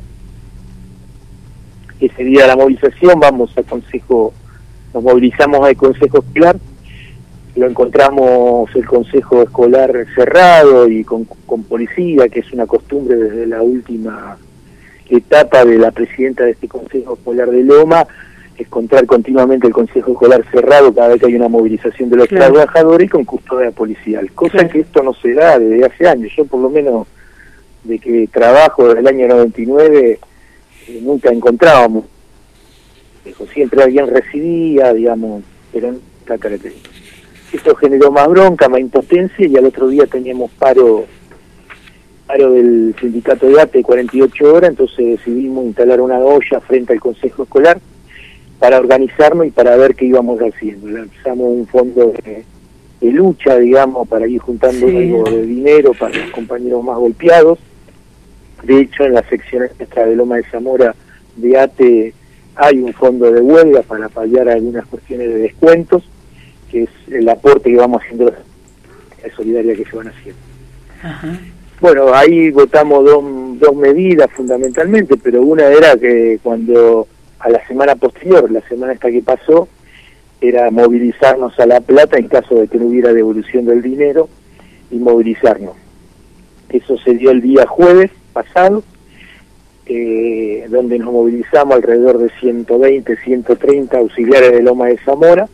Ese día de la movilización nos movilizamos al Consejo Escolar. Lo encontramos el Consejo Escolar cerrado y con policía, que es una costumbre desde la última etapa de la presidenta de este Consejo Escolar de Loma, encontrar continuamente el Consejo Escolar cerrado cada vez que hay una movilización de los claro. Trabajadores, y con custodia policial, cosa claro. Que esto no se da desde hace años. Yo por lo menos de que trabajo desde el año 99 nunca encontrábamos, siempre alguien residía, digamos, pero no está característica. Esto generó más bronca, más impotencia, y al otro día teníamos paro del sindicato de ATE 48 horas, entonces decidimos instalar una olla frente al Consejo Escolar para organizarnos y para ver qué íbamos haciendo. Lanzamos un fondo de lucha, digamos, para ir juntando sí. Algo de dinero para los compañeros más golpeados. De hecho, en la sección extra de Loma de Zamora de ATE hay un fondo de huelga para paliar algunas cuestiones de descuentos, que es el aporte que vamos haciendo a la solidaria que se van haciendo. Ajá. Bueno, ahí votamos dos medidas fundamentalmente, pero una era que cuando a la semana posterior, la semana esta que pasó, era movilizarnos a La Plata en caso de que no hubiera devolución del dinero, y movilizarnos. Eso se dio el día jueves pasado, donde nos movilizamos alrededor de 120, 130 auxiliares de Loma de Zamora,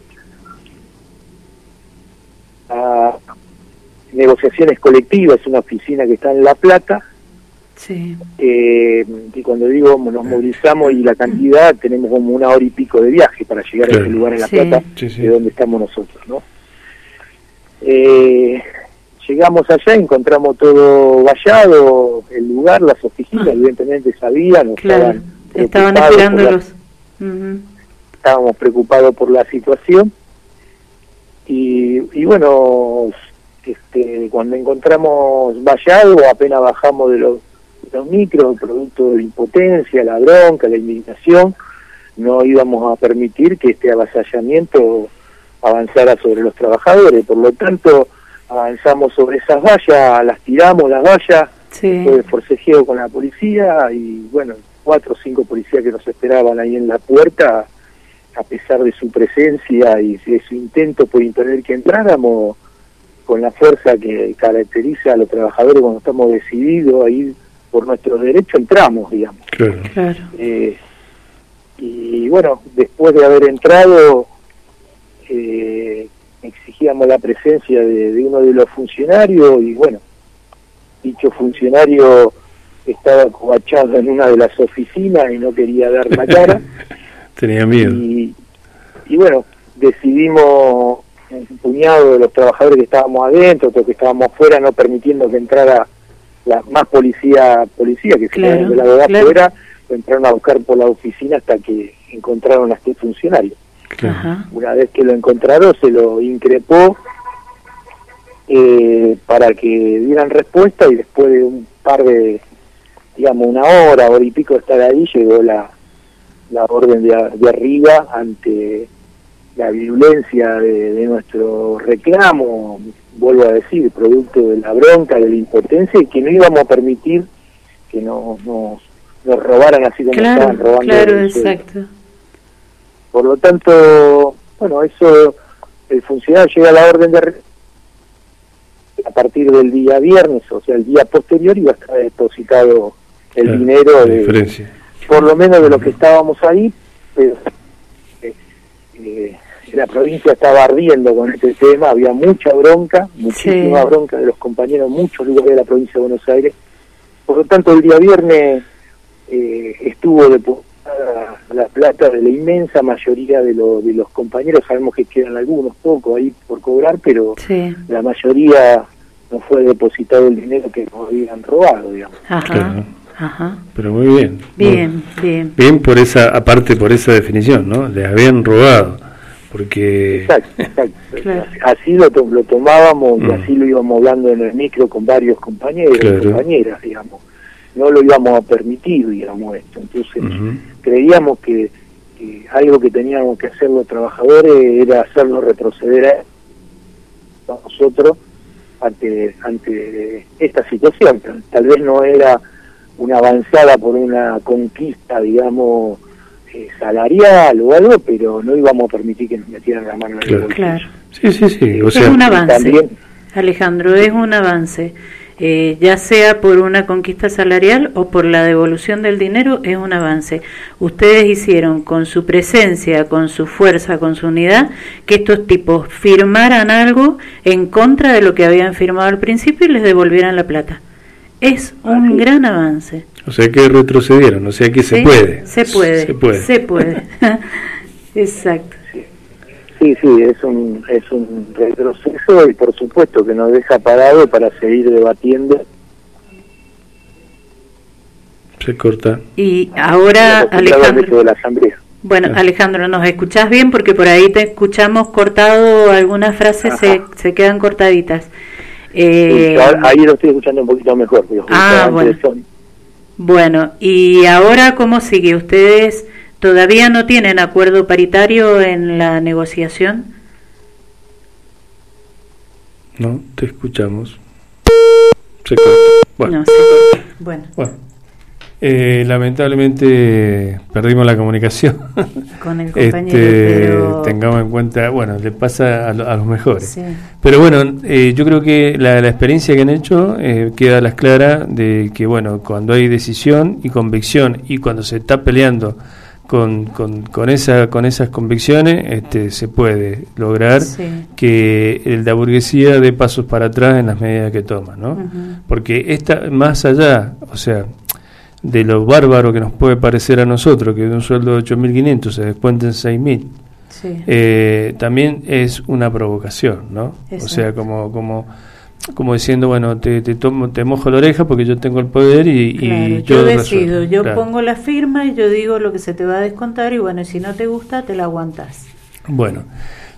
a negociaciones colectivas, una oficina que está en La Plata. Sí. Y cuando digo nos movilizamos y la cantidad, tenemos como 1 hora y pico de viaje para llegar claro. A ese lugar en La Plata, sí. De donde estamos nosotros, ¿no? Llegamos allá, encontramos todo vallado, el lugar, las oficinas, evidentemente sabían, claro. Estaban esperándolos. Estábamos preocupados por la situación. Y bueno, cuando encontramos vallado, apenas bajamos de los micros, producto de la impotencia, la bronca, la indignación, no íbamos a permitir que este avasallamiento avanzara sobre los trabajadores. Por lo tanto, avanzamos sobre esas vallas, las tiramos las vallas, fue de forcejeo con la policía y bueno, 4 o 5 policías que nos esperaban ahí en la puerta, a pesar de su presencia y de su intento por impedir que entráramos, con la fuerza que caracteriza a los trabajadores cuando estamos decididos a ir por nuestro derecho, entramos, digamos. Claro. Y bueno, después de haber entrado, exigíamos la presencia de uno de los funcionarios y bueno, dicho funcionario estaba cobachado en una de las oficinas y no quería dar la cara. Tenía miedo. Y bueno, decidimos, un puñado de los trabajadores que estábamos adentro, otros que estábamos afuera, no permitiendo que entrara más policía que se quedaron de la de afuera, entraron a buscar por la oficina hasta que encontraron a este funcionario. Ajá. Una vez que lo encontraron, se lo increpó para que dieran respuesta y después de un par de, digamos, una hora y pico de estar ahí, llegó la orden de arriba ante la virulencia de nuestro reclamo, vuelvo a decir, producto de la bronca, de la impotencia, y que no íbamos a permitir que nos robaran así como estaban robando. Claro, exacto. Por lo tanto, bueno, eso, el funcionario llega a la orden de a partir del día viernes, o sea, el día posterior iba a estar depositado el dinero de, por lo menos de lo que estábamos ahí, pero la provincia estaba ardiendo con este tema, había mucha bronca, muchísima bronca de los compañeros en muchos lugares de la provincia de Buenos Aires. Por lo tanto, el día viernes estuvo depositada la plata de la inmensa mayoría de los compañeros. Sabemos que quedan algunos pocos ahí por cobrar, pero la mayoría no fue depositado el dinero que nos habían robado, digamos. Ajá. Pero muy bien. Bien. Bien por esa, aparte por esa definición, ¿no? Le habían robado, porque... Exacto. Claro. Así lo tomábamos y así lo íbamos hablando en el micro con varios compañeros y compañeras, digamos. No lo íbamos a permitir, digamos, esto. Entonces, creíamos que algo que teníamos que hacer los trabajadores era hacernos retroceder a nosotros ante esta situación. Tal vez no era una avanzada por una conquista, digamos, salarial o algo, pero no íbamos a permitir que nos metieran la mano en el bolsillo. Claro. Sí. O sea, es un avance, también, Alejandro, es un avance. Ya sea por una conquista salarial o por la devolución del dinero, es un avance. Ustedes hicieron con su presencia, con su fuerza, con su unidad, que estos tipos firmaran algo en contra de lo que habían firmado al principio y les devolvieran la plata. Es un gran avance. O sea que retrocedieron, o sea que se puede. Se puede. Exacto. Sí, es un retroceso y por supuesto que nos deja parado para seguir debatiendo. Se corta. Y ahora, Alejandro, de la asamblea. Bueno, Alejandro, ¿nos escuchás bien? Porque por ahí te escuchamos cortado, algunas frases se quedan cortaditas. Ahí lo estoy escuchando un poquito mejor. Bueno, ¿y ahora cómo sigue? ¿Ustedes todavía no tienen acuerdo paritario en la negociación? No, te escuchamos. Se corta. Bueno. No, se corta. Bueno. Lamentablemente perdimos la comunicación con el compañero, pero... tengamos en cuenta, le pasa a los mejores. Sí. Pero bueno, yo creo que la experiencia que han hecho queda a las claras de que cuando hay decisión y convicción y cuando se está peleando con esas convicciones, se puede lograr que la burguesía dé pasos para atrás en las medidas que toma, ¿no? Porque más allá, o sea, de lo bárbaro que nos puede parecer a nosotros, que de un sueldo de 8.500 se descuenten 6.000, también es una provocación, ¿no? Exacto. O sea, como diciendo, te mojo la oreja porque yo tengo el poder y yo decido, yo pongo la firma y yo digo lo que se te va a descontar y si no te gusta te la aguantas. Bueno,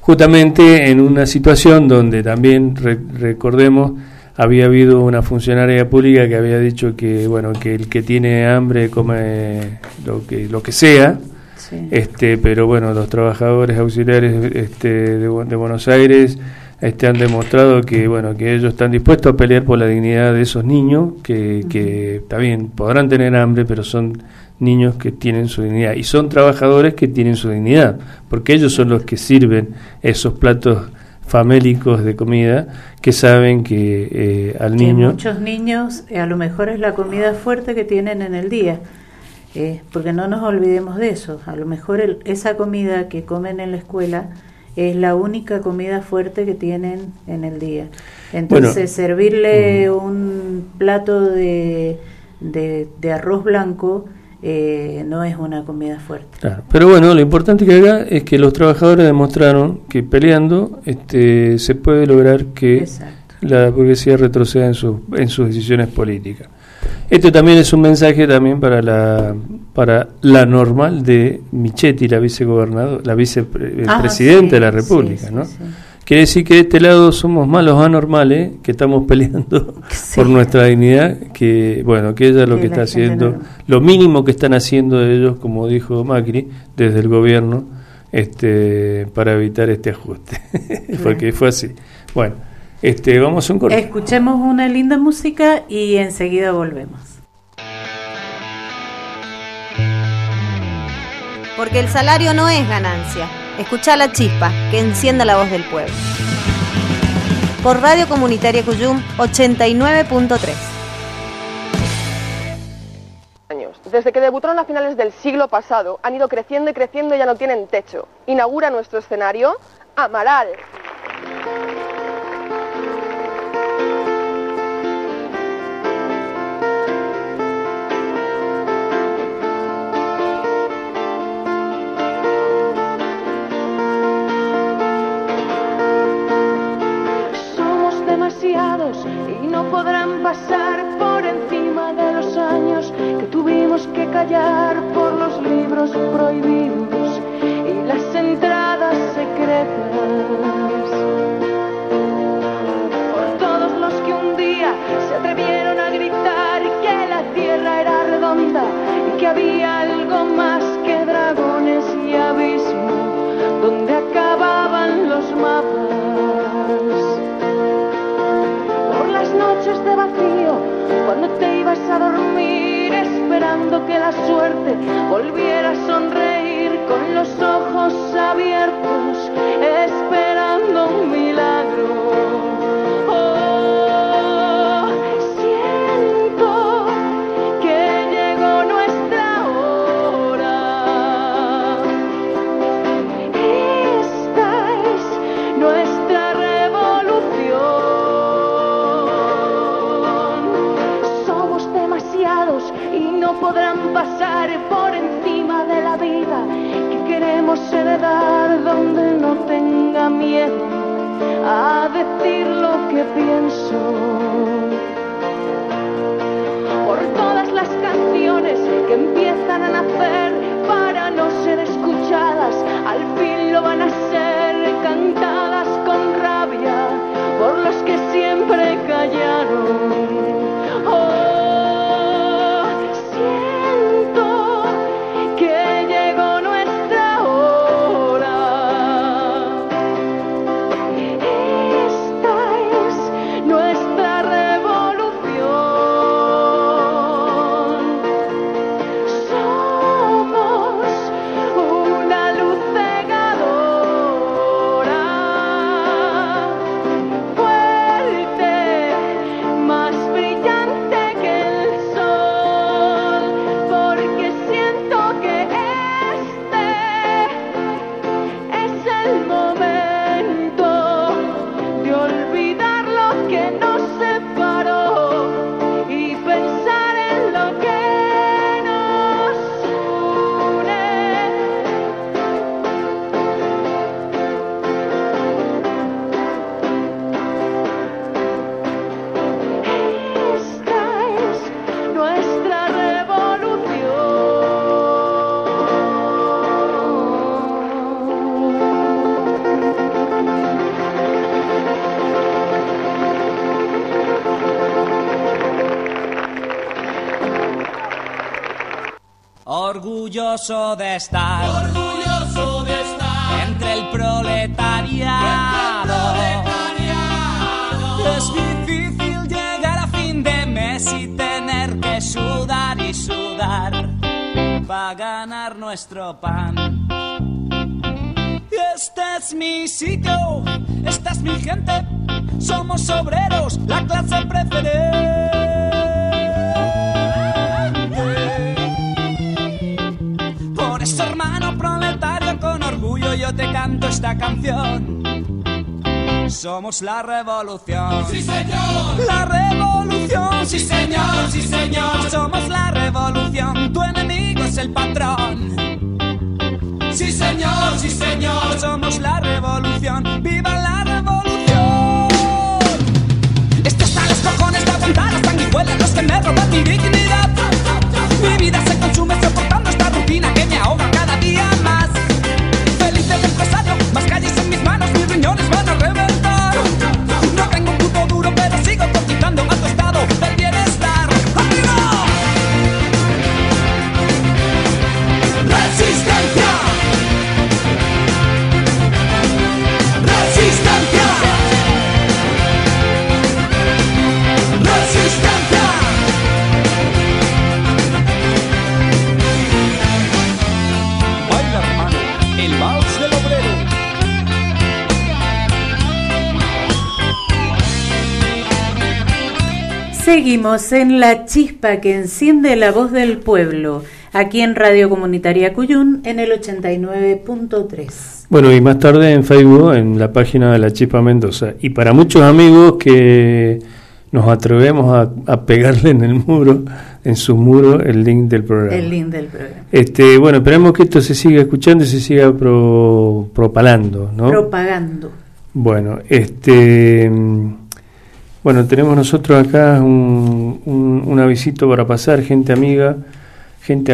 justamente en una situación donde también, recordemos, había habido una funcionaria pública que había dicho que, bueno, que el que tiene hambre come lo que sea. Sí. Pero bueno, los trabajadores auxiliares de Buenos Aires han demostrado que, bueno, que ellos están dispuestos a pelear por la dignidad de esos niños que está bien, podrán tener hambre, pero son niños que tienen su dignidad y son trabajadores que tienen su dignidad, porque ellos son los que sirven esos platos famélicos de comida, que saben que al niño... muchos niños a lo mejor es la comida fuerte que tienen en el día, porque no nos olvidemos de eso. A lo mejor esa comida que comen en la escuela es la única comida fuerte que tienen en el día. Entonces, servirle un plato de arroz blanco no es una comida fuerte. Claro. Pero bueno, lo importante que acá es que los trabajadores demostraron que peleando se puede lograr que la burguesía retroceda en sus decisiones políticas. Esto también es un mensaje también para la normal de Michetti, la vicepresidenta de la República, ¿no? Sí. Quiere decir que de este lado somos más los anormales que estamos peleando por nuestra dignidad, que bueno, que ella lo que está haciendo, lo mínimo que están haciendo ellos, como dijo Macri, desde el gobierno, para evitar este ajuste, porque fue así. Bueno, vamos a un corte. Escuchemos una linda música y enseguida volvemos. Porque el salario no es ganancia. Escuchá La Chispa, que encienda la voz del pueblo. Por Radio Comunitaria Cuyum 89.3. Desde que debutaron a finales del siglo pasado, han ido creciendo y creciendo y ya no tienen techo. Inaugura nuestro escenario Amaral. Y no podrán pasar por encima de los años que tuvimos que callar por los libros prohibidos y las entradas secretas. Por todos los que un día se atrevieron a gritar que la tierra era redonda y que había algo más que dragones y abismo donde acababan los mapas. Noches de vacío, cuando te ibas a dormir, esperando que la suerte volviera a sonreír con los ojos abiertos, esperando un milagro. Oh, siento que llegó nuestra hora. Esta es nuestra revolución. No podrán pasar por encima de la vida que queremos heredar, donde no tenga miedo a decir lo que pienso. Por todas las canciones que empiezan a nacer para no ser escuchadas, al fin lo van a ser, cantadas con rabia por los que siempre callaron. Nuestra revolución. orgulloso de estar entre el proletariado. Es difícil llegar a fin de mes y tener que sudar y sudar para ganar nuestro pan. Este es mi sitio, esta es mi gente, somos obreros, la clase preferente. Por eso, hermano proletario, con orgullo yo te canto esta canción. Somos la revolución. Sí, señor. La revolución. Sí, señor, sí, señor. Somos la revolución. Tu enemigo es el patrón. Sí, señor, sí, señor. Somos la revolución. ¡Viva la revolución! Esto está a los cojones de aguantar las sanguijuelas, los que me roban mi dignidad. Mi vida se consume soportando esta rutina que me ahoga cada día más. Feliz del empresario, más calles en mis manos, mis riñones van a reventar. No tengo un puto duro, pero sigo cotizando a tu estado del bienestar. ¡Arriba! ¡Resistencia! ¡Resistencia! ¡Resistencia! Baila, hermano, el vals del obrero. Seguimos en La Chispa que enciende la voz del pueblo, aquí en Radio Comunitaria Cuyún en el 89.3. Bueno, y más tarde en Facebook, en la página de La Chispa Mendoza. Y para muchos amigos que nos atrevemos a pegarle en el muro, en su muro, el link del programa. El link del programa. Bueno, esperemos que esto se siga escuchando y se siga propalando, ¿no? Propagando. Bueno, bueno, tenemos nosotros acá un avisito para pasar, gente amiga, gente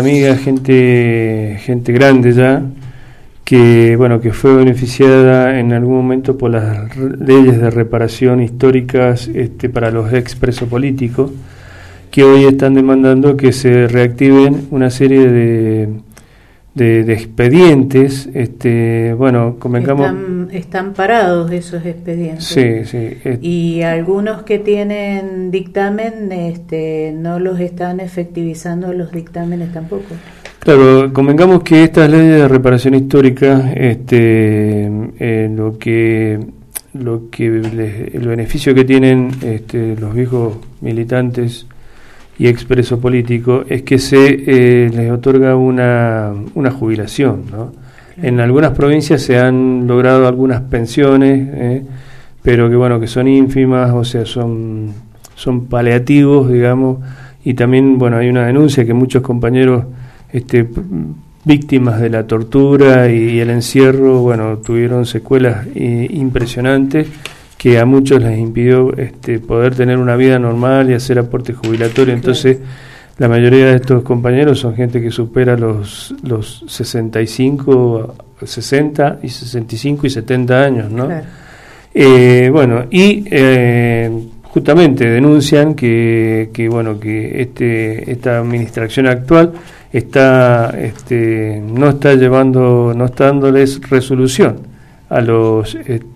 grande ya, que bueno, que fue beneficiada en algún momento por las leyes de reparación históricas para los expresos políticos, que hoy están demandando que se reactiven una serie de expedientes. Bueno, convengamos, están parados esos expedientes. Sí, sí. Y algunos que tienen dictamen no los están efectivizando los dictámenes tampoco. Claro, convengamos que estas leyes de reparación histórica, el beneficio que tienen los viejos militantes y expresos políticos es que se les otorga una jubilación, ¿no? En algunas provincias se han logrado algunas pensiones, pero que bueno, que son ínfimas, o sea, son paliativos, digamos, y también bueno, hay una denuncia que muchos compañeros víctimas de la tortura y el encierro, bueno, tuvieron secuelas impresionantes que a muchos les impidió poder tener una vida normal y hacer aporte jubilatorio. Entonces, la mayoría de estos compañeros son gente que supera los 65, 60 y 65 y 70 años, ¿no? Claro. Bueno, y justamente denuncian que bueno, que esta administración actual no está dándoles resolución a los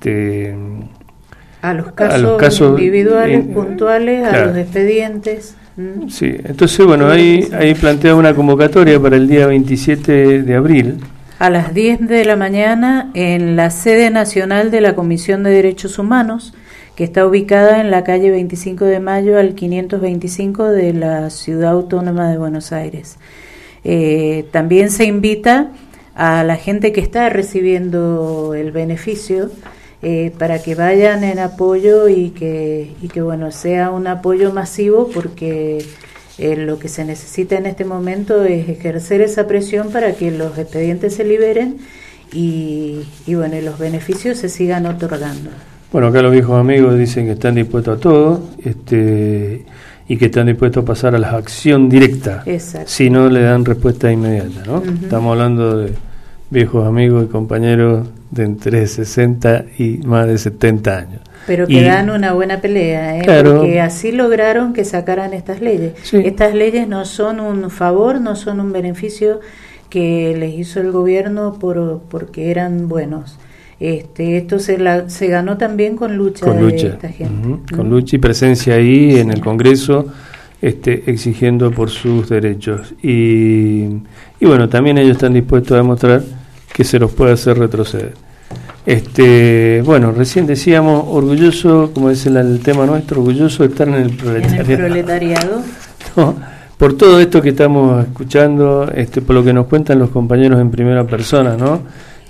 casos individuales, puntuales, claro, a los expedientes. Sí, entonces bueno, ahí plantea una convocatoria para el día 27 de abril. A las 10 de la mañana en la sede nacional de la Comisión de Derechos Humanos, que está ubicada en la calle 25 de Mayo al 525 de la Ciudad Autónoma de Buenos Aires. También se invita a la gente que está recibiendo el beneficio para que vayan en apoyo y que bueno, sea un apoyo masivo, porque lo que se necesita en este momento es ejercer esa presión para que los expedientes se liberen y bueno, y los beneficios se sigan otorgando. Bueno, acá los viejos amigos dicen que están dispuestos a todo, y que están dispuestos a pasar a la acción directa. Exacto. Si no le dan respuesta inmediata, ¿no? Uh-huh. Estamos hablando de viejos amigos y compañeros de entre 60 y más de 70 años. Pero que dan una buena pelea, claro, porque así lograron que sacaran estas leyes. Sí. Estas leyes no son un favor, no son un beneficio que les hizo el gobierno porque eran buenos. Esto se ganó también con lucha de esta gente. Con lucha y presencia ahí en el Congreso, exigiendo por sus derechos. Y bueno, también ellos están dispuestos a demostrar que se los puede hacer retroceder. Bueno, recién decíamos, orgulloso, como es el tema nuestro, orgulloso de estar en el proletariado. En el proletariado. No, por todo esto que estamos escuchando, por lo que nos cuentan los compañeros en primera persona, ¿no?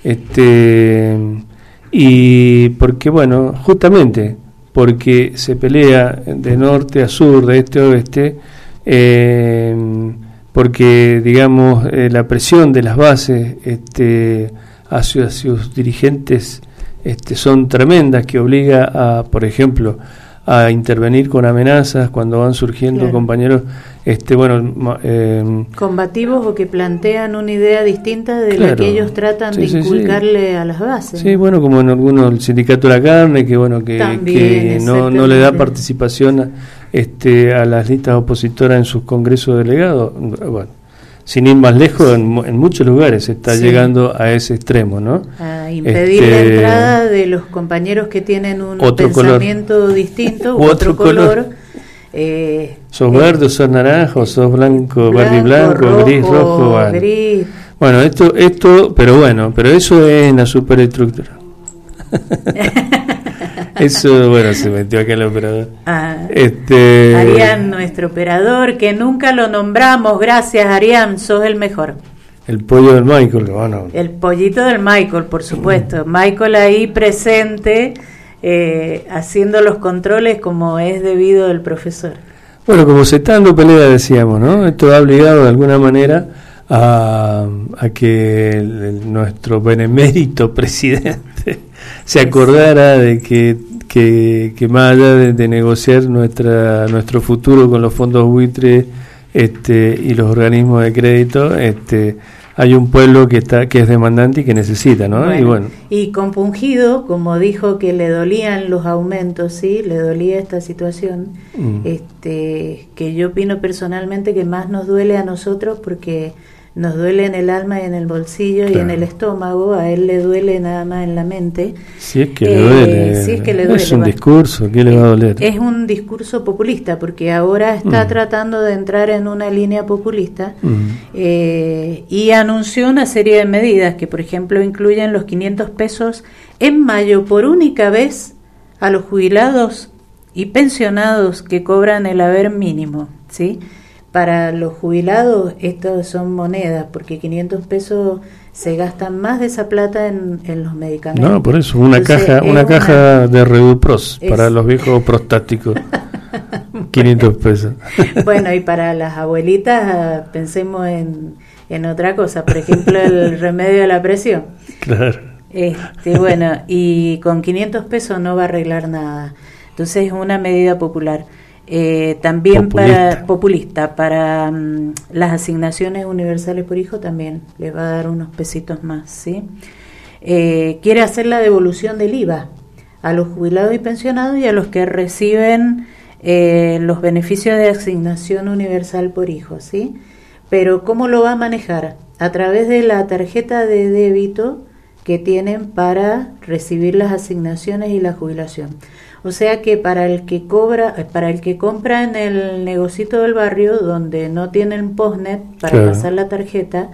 Y porque, bueno, justamente porque se pelea de norte a sur, de este a oeste, porque, digamos, la presión de las bases hacia sus dirigentes son tremendas, que obliga a, por ejemplo, a intervenir con amenazas cuando van surgiendo compañeros combativos o que plantean una idea distinta de la que ellos tratan de inculcarle a las bases. Sí, bueno, como en algunos el sindicato de la carne, que bueno, que no le da participación a las listas opositoras en sus congresos delegados. Bueno, sin ir más lejos, en muchos lugares se está llegando a ese extremo, ¿no? A impedir la entrada de los compañeros que tienen un pensamiento distinto, otro color. ¿Sos verde o sos naranja o sos blanco, verde y blanco, gris, rojo? Gris. Bueno, esto, pero eso es en la superestructura. Eso, bueno, se metió acá el operador. Arián, nuestro operador, que nunca lo nombramos. Gracias, Arián, sos el mejor. El pollo del Michael, bueno. El pollito del Michael, por supuesto. Michael ahí presente, haciendo los controles como es debido del profesor. Bueno, como se está dando pelea, decíamos, ¿no? Esto ha obligado de alguna manera a que nuestro benemérito presidente se acordara de que más allá de negociar nuestro futuro con los fondos buitre y los organismos de crédito, hay un pueblo que es demandante y que necesita, ¿no? Y compungido, como dijo que le dolían los aumentos, sí, le dolía esta situación, que yo opino personalmente que más nos duele a nosotros porque nos duele en el alma y en el bolsillo y en el estómago. A él le duele nada más en la mente. Si es que le duele. Es un discurso, ¿qué le va a doler? Es un discurso populista, porque ahora está tratando de entrar en una línea populista y anunció una serie de medidas que, por ejemplo, incluyen los 500 pesos en mayo por única vez a los jubilados y pensionados que cobran el haber mínimo, ¿sí? Para los jubilados, estos son monedas, porque 500 pesos se gastan más de esa plata en los medicamentos. No, por eso, una caja de Redupros para los viejos prostáticos. 500 pesos. Bueno, y para las abuelitas, pensemos en otra cosa, por ejemplo, el remedio a la presión. Claro. Bueno, y con 500 pesos no va a arreglar nada. Entonces, es una medida popular. También populista para las asignaciones universales por hijo también les va a dar unos pesitos más, ¿sí? Quiere hacer la devolución del IVA a los jubilados y pensionados y a los que reciben los beneficios de asignación universal por hijo, ¿sí? Pero ¿cómo lo va a manejar? A través de la tarjeta de débito que tienen para recibir las asignaciones y la jubilación. O sea que para el que compra en el negocito del barrio, donde no tienen postnet para pasar la tarjeta,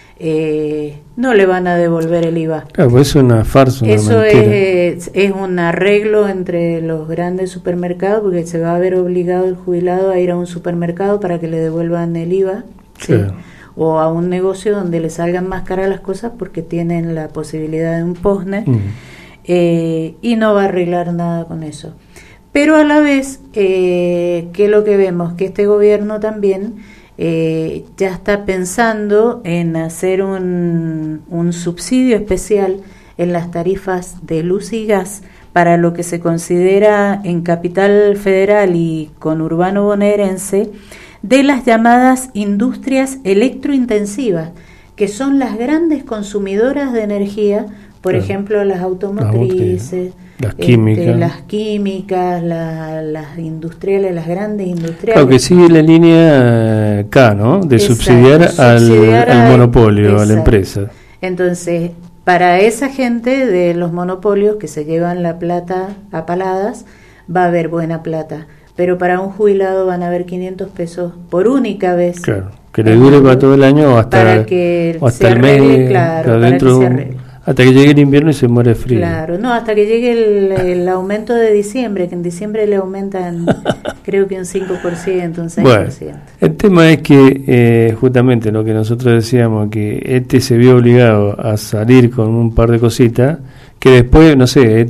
no le van a devolver el IVA. Claro, pues es una farsa. Eso es un arreglo entre los grandes supermercados, porque se va a ver obligado el jubilado a ir a un supermercado para que le devuelvan el IVA, ¿sí? O a un negocio donde le salgan más caras las cosas porque tienen la posibilidad de un postnet. Y no va a arreglar nada con eso. Pero a la vez, que lo que vemos, que este gobierno también ya está pensando en hacer un subsidio especial en las tarifas de luz y gas para lo que se considera en Capital Federal y conurbano bonaerense de las llamadas industrias electrointensivas, que son las grandes consumidoras de energía. Por ejemplo, las automotrices, las químicas, las industriales, las grandes industriales. Claro, que sigue la línea K, ¿no? De subsidiar al monopolio, exacto, a la empresa. Entonces, para esa gente de los monopolios que se llevan la plata a paladas, va a haber buena plata. Pero para un jubilado van a haber 500 pesos por única vez. Claro, que le dure para todo el año o hasta el mes, claro, hasta que llegue el invierno y se muere frío. Claro, no, hasta que llegue el aumento de diciembre, que en diciembre le aumentan creo que un 5%, un 6%. Bueno, el tema es que justamente lo que nosotros decíamos, que se vio obligado a salir con un par de cositas, que después, no sé,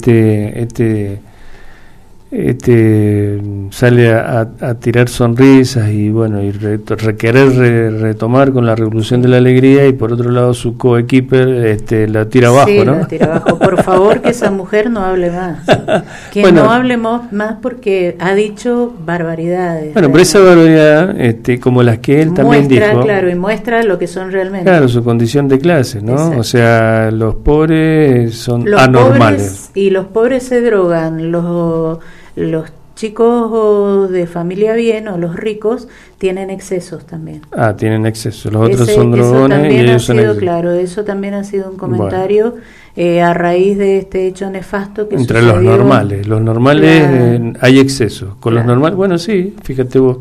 sale a tirar sonrisas y bueno, y querer retomar con la revolución de la alegría, y por otro lado su coequiper la tira abajo, sí, ¿no? La tira abajo. Por favor, que esa mujer no hable más. Que bueno, no hable más porque ha dicho barbaridades. Bueno, pero esa barbaridad, como las que él también dijo, claro, y muestra lo que son realmente. Claro, su condición de clase, ¿no? Exacto. O sea, los pobres son anormales. Y los pobres se drogan, los chicos de familia bien o los ricos tienen excesos también. Tienen excesos. Los otros son drogones y ellos son excesos. Claro, eso también ha sido un comentario a raíz de este hecho nefasto que entre sucedió. Los normales hay excesos. Con los normales, bueno, sí, fíjate vos,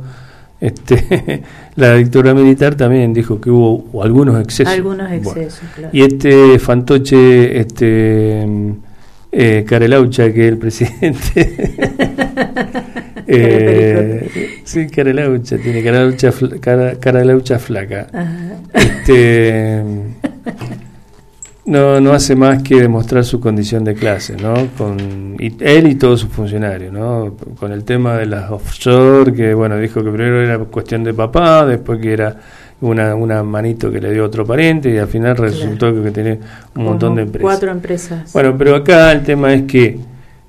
la dictadura militar también dijo que hubo algunos excesos. Claro. Y fantoche, Carelaucha, que es el presidente. Sí, Carelaucha, tiene Carelaucha flaca. No hace más que demostrar su condición de clase, ¿no? Él y todos sus funcionarios, ¿no? Con el tema de las offshore, que bueno, dijo que primero era cuestión de papá, después que era una manito que le dio otro pariente, y al final resultó que tenía un montón de empresas. 4 empresas. Bueno, pero acá el tema es que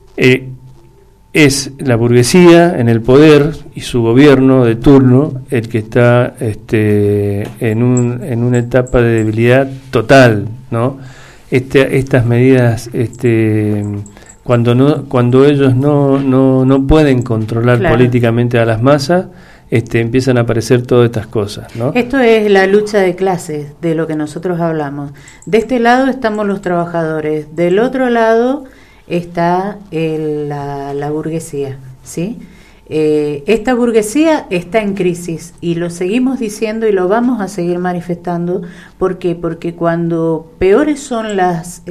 es la burguesía en el poder y su gobierno de turno el que está en una etapa de debilidad total, ¿no? Estas medidas, cuando ellos no pueden controlar políticamente a las masas, empiezan a aparecer todas estas cosas, ¿no? Esto es la lucha de clases de lo que nosotros hablamos. De este lado estamos los trabajadores, del otro lado está la burguesía, ¿sí? Esta burguesía está en crisis y lo seguimos diciendo y lo vamos a seguir manifestando. ¿Por qué? Porque cuando peores son las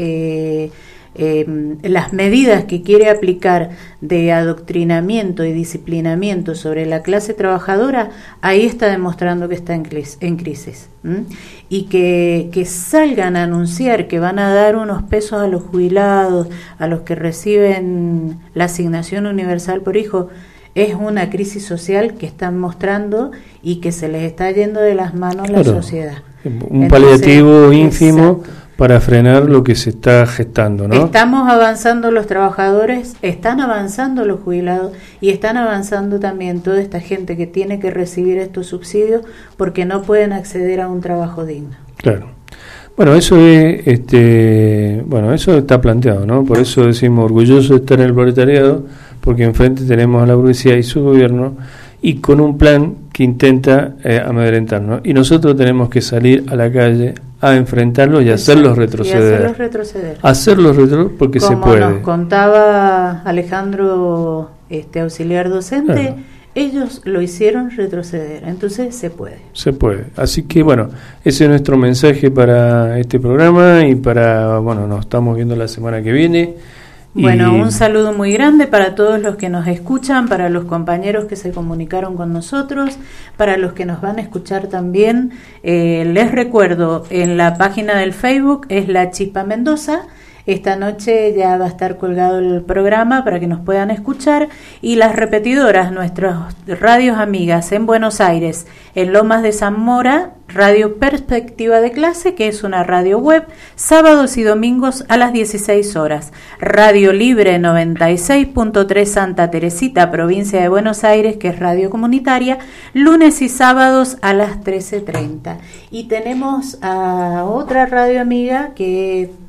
medidas que quiere aplicar de adoctrinamiento y disciplinamiento sobre la clase trabajadora, ahí está demostrando que está en crisis. Y que salgan a anunciar que van a dar unos pesos a los jubilados, a los que reciben la asignación universal por hijo, es una crisis social que están mostrando y que se les está yendo de las manos la sociedad. Un paliativo ínfimo. Exacto. Para frenar lo que se está gestando, ¿no? Estamos avanzando los trabajadores, están avanzando los jubilados y están avanzando también toda esta gente que tiene que recibir estos subsidios porque no pueden acceder a un trabajo digno. Claro. Bueno, eso es, eso está planteado, ¿no? Por eso decimos orgulloso de estar en el proletariado, porque enfrente tenemos a la burguesía y su gobierno, y con un plan que intenta amedrentarnos. Y nosotros tenemos que salir a la calle a enfrentarlos y hacerlos retroceder. Hacerlos retroceder porque se puede. Como nos contaba Alejandro, auxiliar docente, claro. Ellos lo hicieron retroceder, entonces se puede. Se puede. Así que bueno, ese es nuestro mensaje para este programa y nos estamos viendo la semana que viene. Bueno, un saludo muy grande para todos los que nos escuchan, para los compañeros que se comunicaron con nosotros, para los que nos van a escuchar también. Les recuerdo, en la página del Facebook es La Chispa Mendoza. Esta noche ya va a estar colgado el programa para que nos puedan escuchar, y las repetidoras, nuestras radios amigas en Buenos Aires, en Lomas de Zamora, Radio Perspectiva de Clase, que es una radio web, sábados y domingos a las 16 horas. Radio Libre 96.3 Santa Teresita, provincia de Buenos Aires, que es radio comunitaria, lunes y sábados a las 13:30. Y tenemos a otra radio amiga que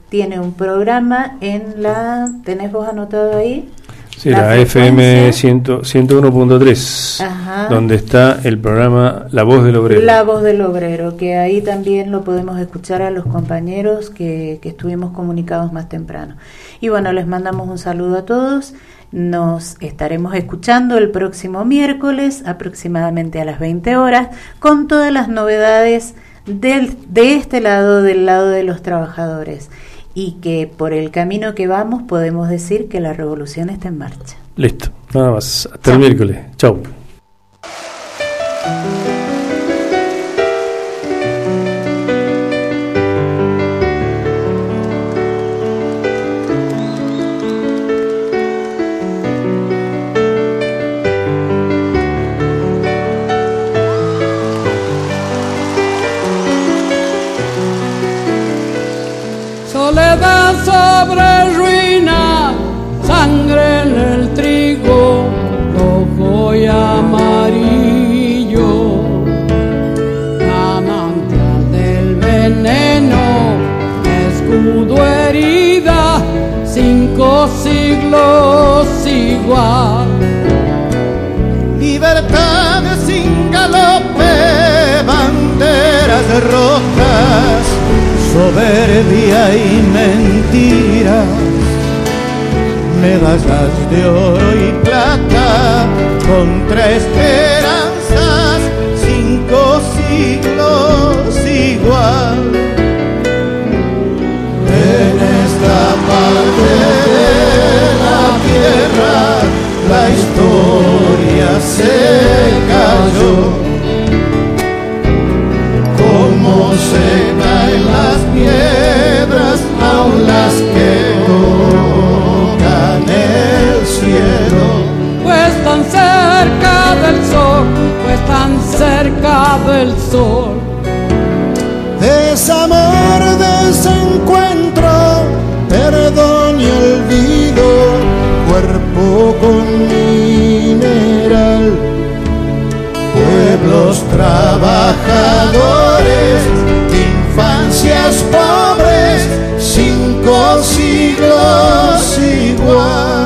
tiene un programa en la... ¿Tenés vos anotado ahí? Sí, la FM 101.3, donde está el programa La Voz del Obrero. La Voz del Obrero, que ahí también lo podemos escuchar a los compañeros que estuvimos comunicados más temprano. Y bueno, les mandamos un saludo a todos. Nos estaremos escuchando el próximo miércoles, aproximadamente a las 20 horas, con todas las novedades de este lado, del lado de los trabajadores. Y que por el camino que vamos podemos decir que la revolución está en marcha. Listo, nada más. Hasta el miércoles. Chau. Soledad sobre ruina, sangre en el trigo, rojo y amarillo, manantial del veneno, escudo herida, 5 siglos igual. Libertad sin galope, banderas rojas, soberbia y mentira, medallas de oro y plata, contra esperanzas, 5 siglos igual. En esta parte de la tierra, la historia se cayó. Como se caen las piedras, aún las que tocan el cielo. Pues tan cerca del sol, pues tan cerca del sol. Desamor, desencuentro, perdón y olvido, cuerpo con mineral. Pueblos trabajadores, infancias pobres, 5 siglos igual.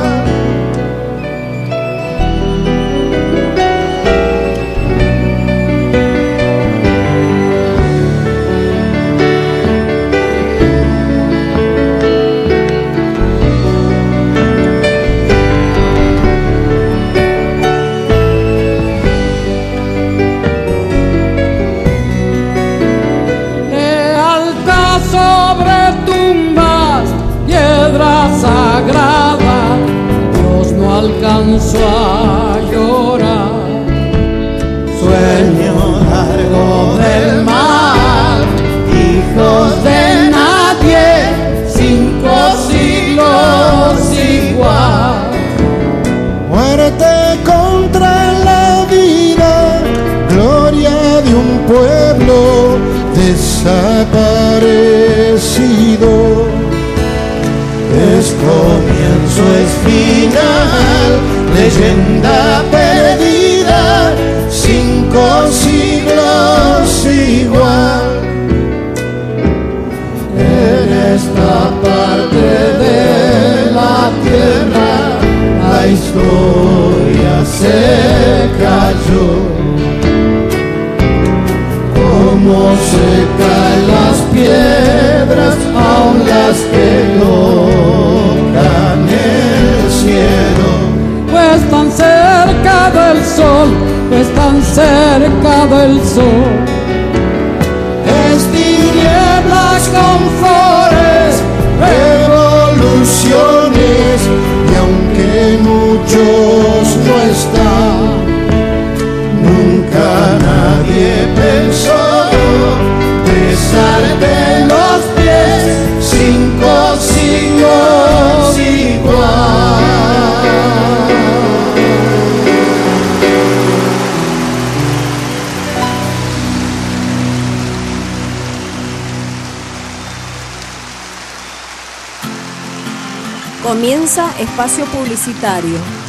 Sagrada, Dios no alcanzó a llorar. Sueño largo del mar, hijos de nadie, 5 siglos igual. Muerte contra la vida, gloria de un pueblo desaparecido. Es comienzo, es final, leyenda perdida, 5 siglos igual. En esta parte de la tierra, la historia se cayó. Como se caen las piedras, aún las que tocan el cielo. Pues tan cerca del sol, pues tan cerca del sol. Es tinieblas, confores, revoluciones, y aunque muchos no están, nunca nadie pensó besarte los pies, 5 siglos igual. Comienza espacio publicitario.